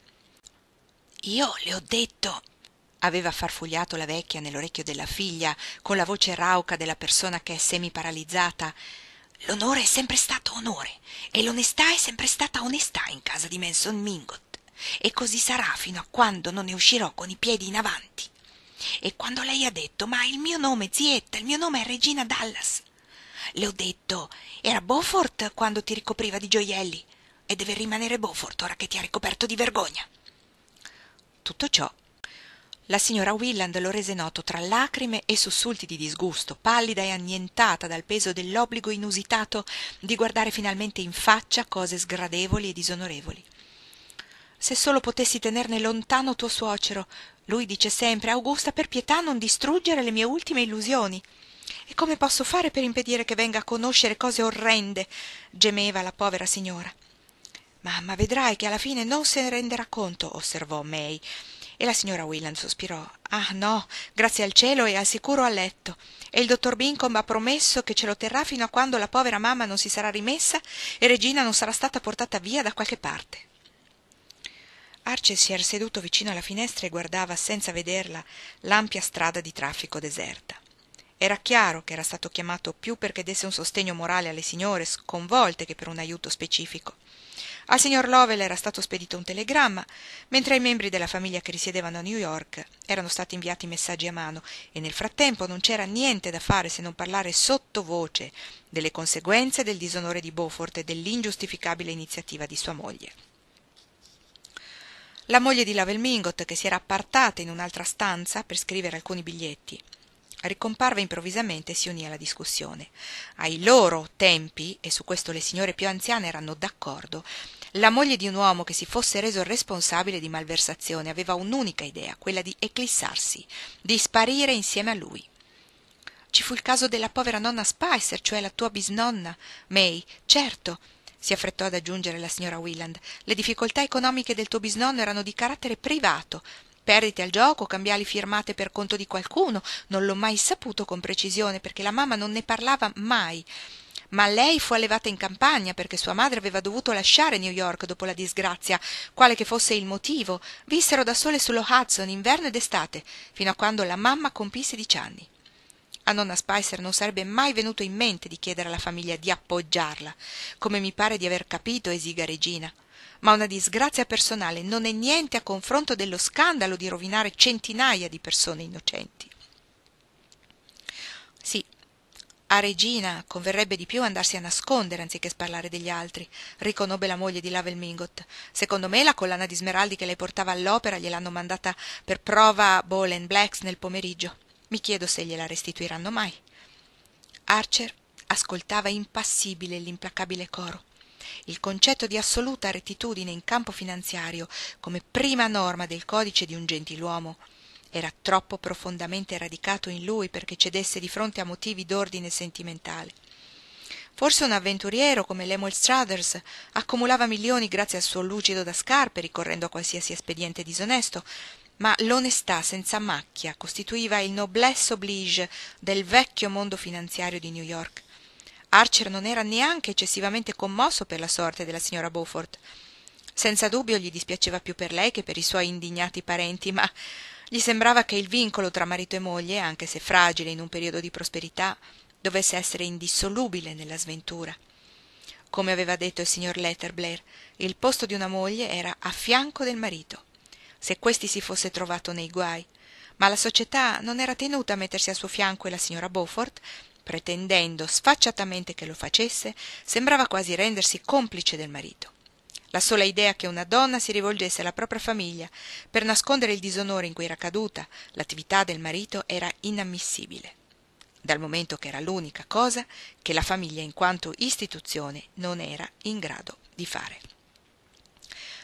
«Io le ho detto», aveva farfugliato la vecchia nell'orecchio della figlia, con la voce rauca della persona che è semiparalizzata, «l'onore è sempre stato onore e l'onestà è sempre stata onestà in casa di Manson Mingott, e così sarà fino a quando non ne uscirò con i piedi in avanti. E quando lei ha detto «ma il mio nome, zietta, il mio nome è Regina Dallas», le ho detto «era Beaufort quando ti ricopriva di gioielli e deve rimanere Beaufort ora che ti ha ricoperto di vergogna». Tutto ciò la signora Willand lo rese noto tra lacrime e sussulti di disgusto, pallida e annientata dal peso dell'obbligo inusitato di guardare finalmente in faccia cose sgradevoli e disonorevoli. «Se solo potessi tenerne lontano tuo suocero. Lui dice sempre: Augusta, per pietà non distruggere le mie ultime illusioni. E come posso fare per impedire che venga a conoscere cose orrende?» gemeva la povera signora. «Ma vedrai che alla fine non se ne renderà conto», osservò May. E la signora Willand sospirò. «Ah no, grazie al cielo è al sicuro a letto. E il dottor Bincomb ha promesso che ce lo terrà fino a quando la povera mamma non si sarà rimessa e Regina non sarà stata portata via da qualche parte». Archer si era seduto vicino alla finestra e guardava, senza vederla, l'ampia strada di traffico deserta. Era chiaro che era stato chiamato più perché desse un sostegno morale alle signore sconvolte che per un aiuto specifico. Al signor Lovell era stato spedito un telegramma, mentre ai membri della famiglia che risiedevano a New York erano stati inviati messaggi a mano, e nel frattempo non c'era niente da fare se non parlare sottovoce delle conseguenze del disonore di Beaufort e dell'ingiustificabile iniziativa di sua moglie. La moglie di Lovell Mingott, che si era appartata in un'altra stanza per scrivere alcuni biglietti, ricomparve improvvisamente e si unì alla discussione. Ai loro tempi, e su questo le signore più anziane erano d'accordo, la moglie di un uomo che si fosse reso responsabile di malversazione aveva un'unica idea, quella di eclissarsi, di sparire insieme a lui. «Ci fu il caso della povera nonna Spicer, cioè la tua bisnonna, May, certo», si affrettò ad aggiungere la signora Willand. «Le difficoltà economiche del tuo bisnonno erano di carattere privato. Perdite al gioco, cambiali firmate per conto di qualcuno, non l'ho mai saputo con precisione perché la mamma non ne parlava mai. Ma lei fu allevata in campagna perché sua madre aveva dovuto lasciare New York dopo la disgrazia, quale che fosse il motivo. Vissero da sole sullo Hudson inverno ed estate, fino a quando la mamma compì 16 anni. A nonna Spicer non sarebbe mai venuto in mente di chiedere alla famiglia di appoggiarla, come mi pare di aver capito, esiga Regina. Ma una disgrazia personale non è niente a confronto dello scandalo di rovinare centinaia di persone innocenti». «Sì, a Regina converrebbe di più andarsi a nascondere anziché sparlare degli altri», riconobbe la moglie di Lovell Mingott. «Secondo me la collana di smeraldi che lei portava all'opera gliel'hanno mandata per prova a Ball Blacks nel pomeriggio. Mi chiedo se gliela restituiranno mai». Archer ascoltava impassibile l'implacabile coro. Il concetto di assoluta rettitudine in campo finanziario come prima norma del codice di un gentiluomo era troppo profondamente radicato in lui perché cedesse di fronte a motivi d'ordine sentimentale. Forse un avventuriero come Lemuel Struthers accumulava milioni grazie al suo lucido da scarpe, ricorrendo a qualsiasi espediente disonesto, ma l'onestà senza macchia costituiva il noblesse oblige del vecchio mondo finanziario di New York. Archer non era neanche eccessivamente commosso per la sorte della signora Beaufort. Senza dubbio gli dispiaceva più per lei che per i suoi indignati parenti, ma gli sembrava che il vincolo tra marito e moglie, anche se fragile in un periodo di prosperità, dovesse essere indissolubile nella sventura. Come aveva detto il signor Letterblair, il posto di una moglie era a fianco del marito, se questi si fosse trovato nei guai, ma la società non era tenuta a mettersi a suo fianco, e la signora Beaufort, pretendendo sfacciatamente che lo facesse, sembrava quasi rendersi complice del marito. La sola idea che una donna si rivolgesse alla propria famiglia per nascondere il disonore in cui era caduta l'attività del marito era inammissibile, dal momento che era l'unica cosa che la famiglia in quanto istituzione non era in grado di fare.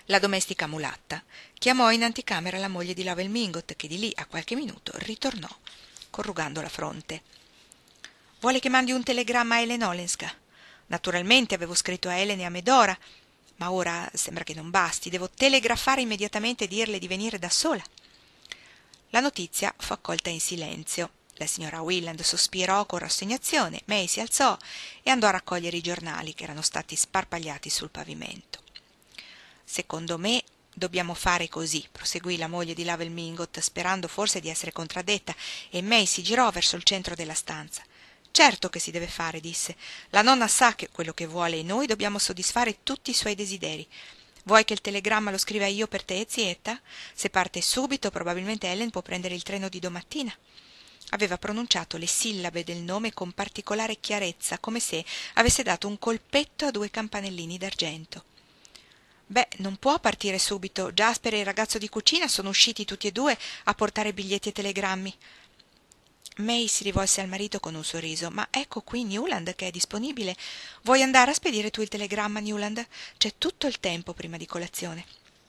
La domestica mulatta chiamò in anticamera la moglie di Lovell Mingott, che di lì a qualche minuto ritornò, corrugando la fronte. «Vuole che mandi un telegramma a Ellen Olenska? Naturalmente avevo scritto a Ellen e a Medora, ma ora sembra che non basti. Devo telegrafare immediatamente e dirle di venire da sola». La notizia fu accolta in silenzio. La signora Willand sospirò con rassegnazione, May si alzò e andò a raccogliere i giornali che erano stati sparpagliati sul pavimento. «Secondo me dobbiamo fare così», proseguì la moglie di Lovell Mingott, sperando forse di essere contraddetta, e May si girò verso il centro della stanza. «Certo che si deve fare», disse. «La nonna sa che quello che vuole e noi dobbiamo soddisfare tutti i suoi desideri. Vuoi che il telegramma lo scriva io per te, zietta? Se parte subito, probabilmente Ellen può prendere il treno di domattina». Aveva pronunciato le sillabe del nome con particolare chiarezza, come se avesse dato un colpetto a 2 campanellini d'argento. «Beh, non può partire subito. Jasper e il ragazzo di cucina sono usciti tutti e 2 a portare biglietti e telegrammi». May si rivolse al marito con un sorriso. «Ma ecco qui Newland che è disponibile. Vuoi andare a spedire tu il telegramma, Newland? C'è tutto il tempo prima di colazione».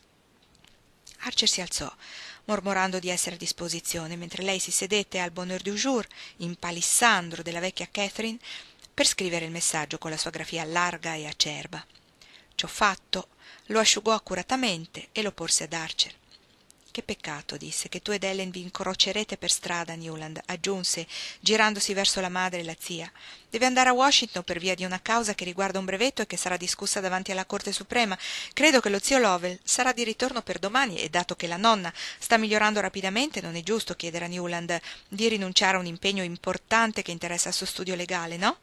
Archer si alzò, mormorando di essere a disposizione, mentre lei si sedette al bonheur du jour, in palissandro della vecchia Catherine, per scrivere il messaggio con la sua grafia larga e acerba. Ciò fatto, lo asciugò accuratamente e lo porse ad Archer. «Che peccato», disse, «che tu ed Ellen vi incrocerete per strada, Newland», aggiunse, girandosi verso la madre e la zia. «Deve andare a Washington per via di una causa che riguarda un brevetto e che sarà discussa davanti alla Corte Suprema. Credo che lo zio Lovell sarà di ritorno per domani e, dato che la nonna sta migliorando rapidamente, non è giusto chiedere a Newland di rinunciare a un impegno importante che interessa il suo studio legale, no?»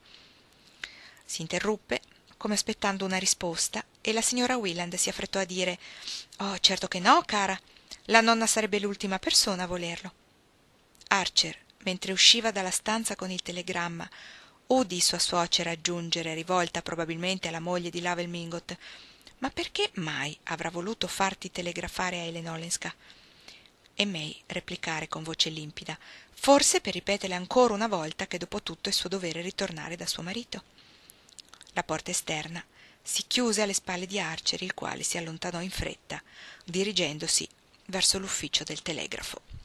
Si interruppe, come aspettando una risposta, e la signora Willand si affrettò a dire: «Oh, certo che no, cara. La nonna sarebbe l'ultima persona a volerlo». Archer, mentre usciva dalla stanza con il telegramma, udì sua suocera aggiungere, rivolta probabilmente alla moglie di Lovell Mingott: «Ma perché mai avrà voluto farti telegrafare a Ellen Olenska?» E May replicare con voce limpida: «Forse per ripetere ancora una volta che dopo tutto è suo dovere ritornare da suo marito». La porta esterna si chiuse alle spalle di Archer, il quale si allontanò in fretta, dirigendosi verso l'ufficio del telegrafo.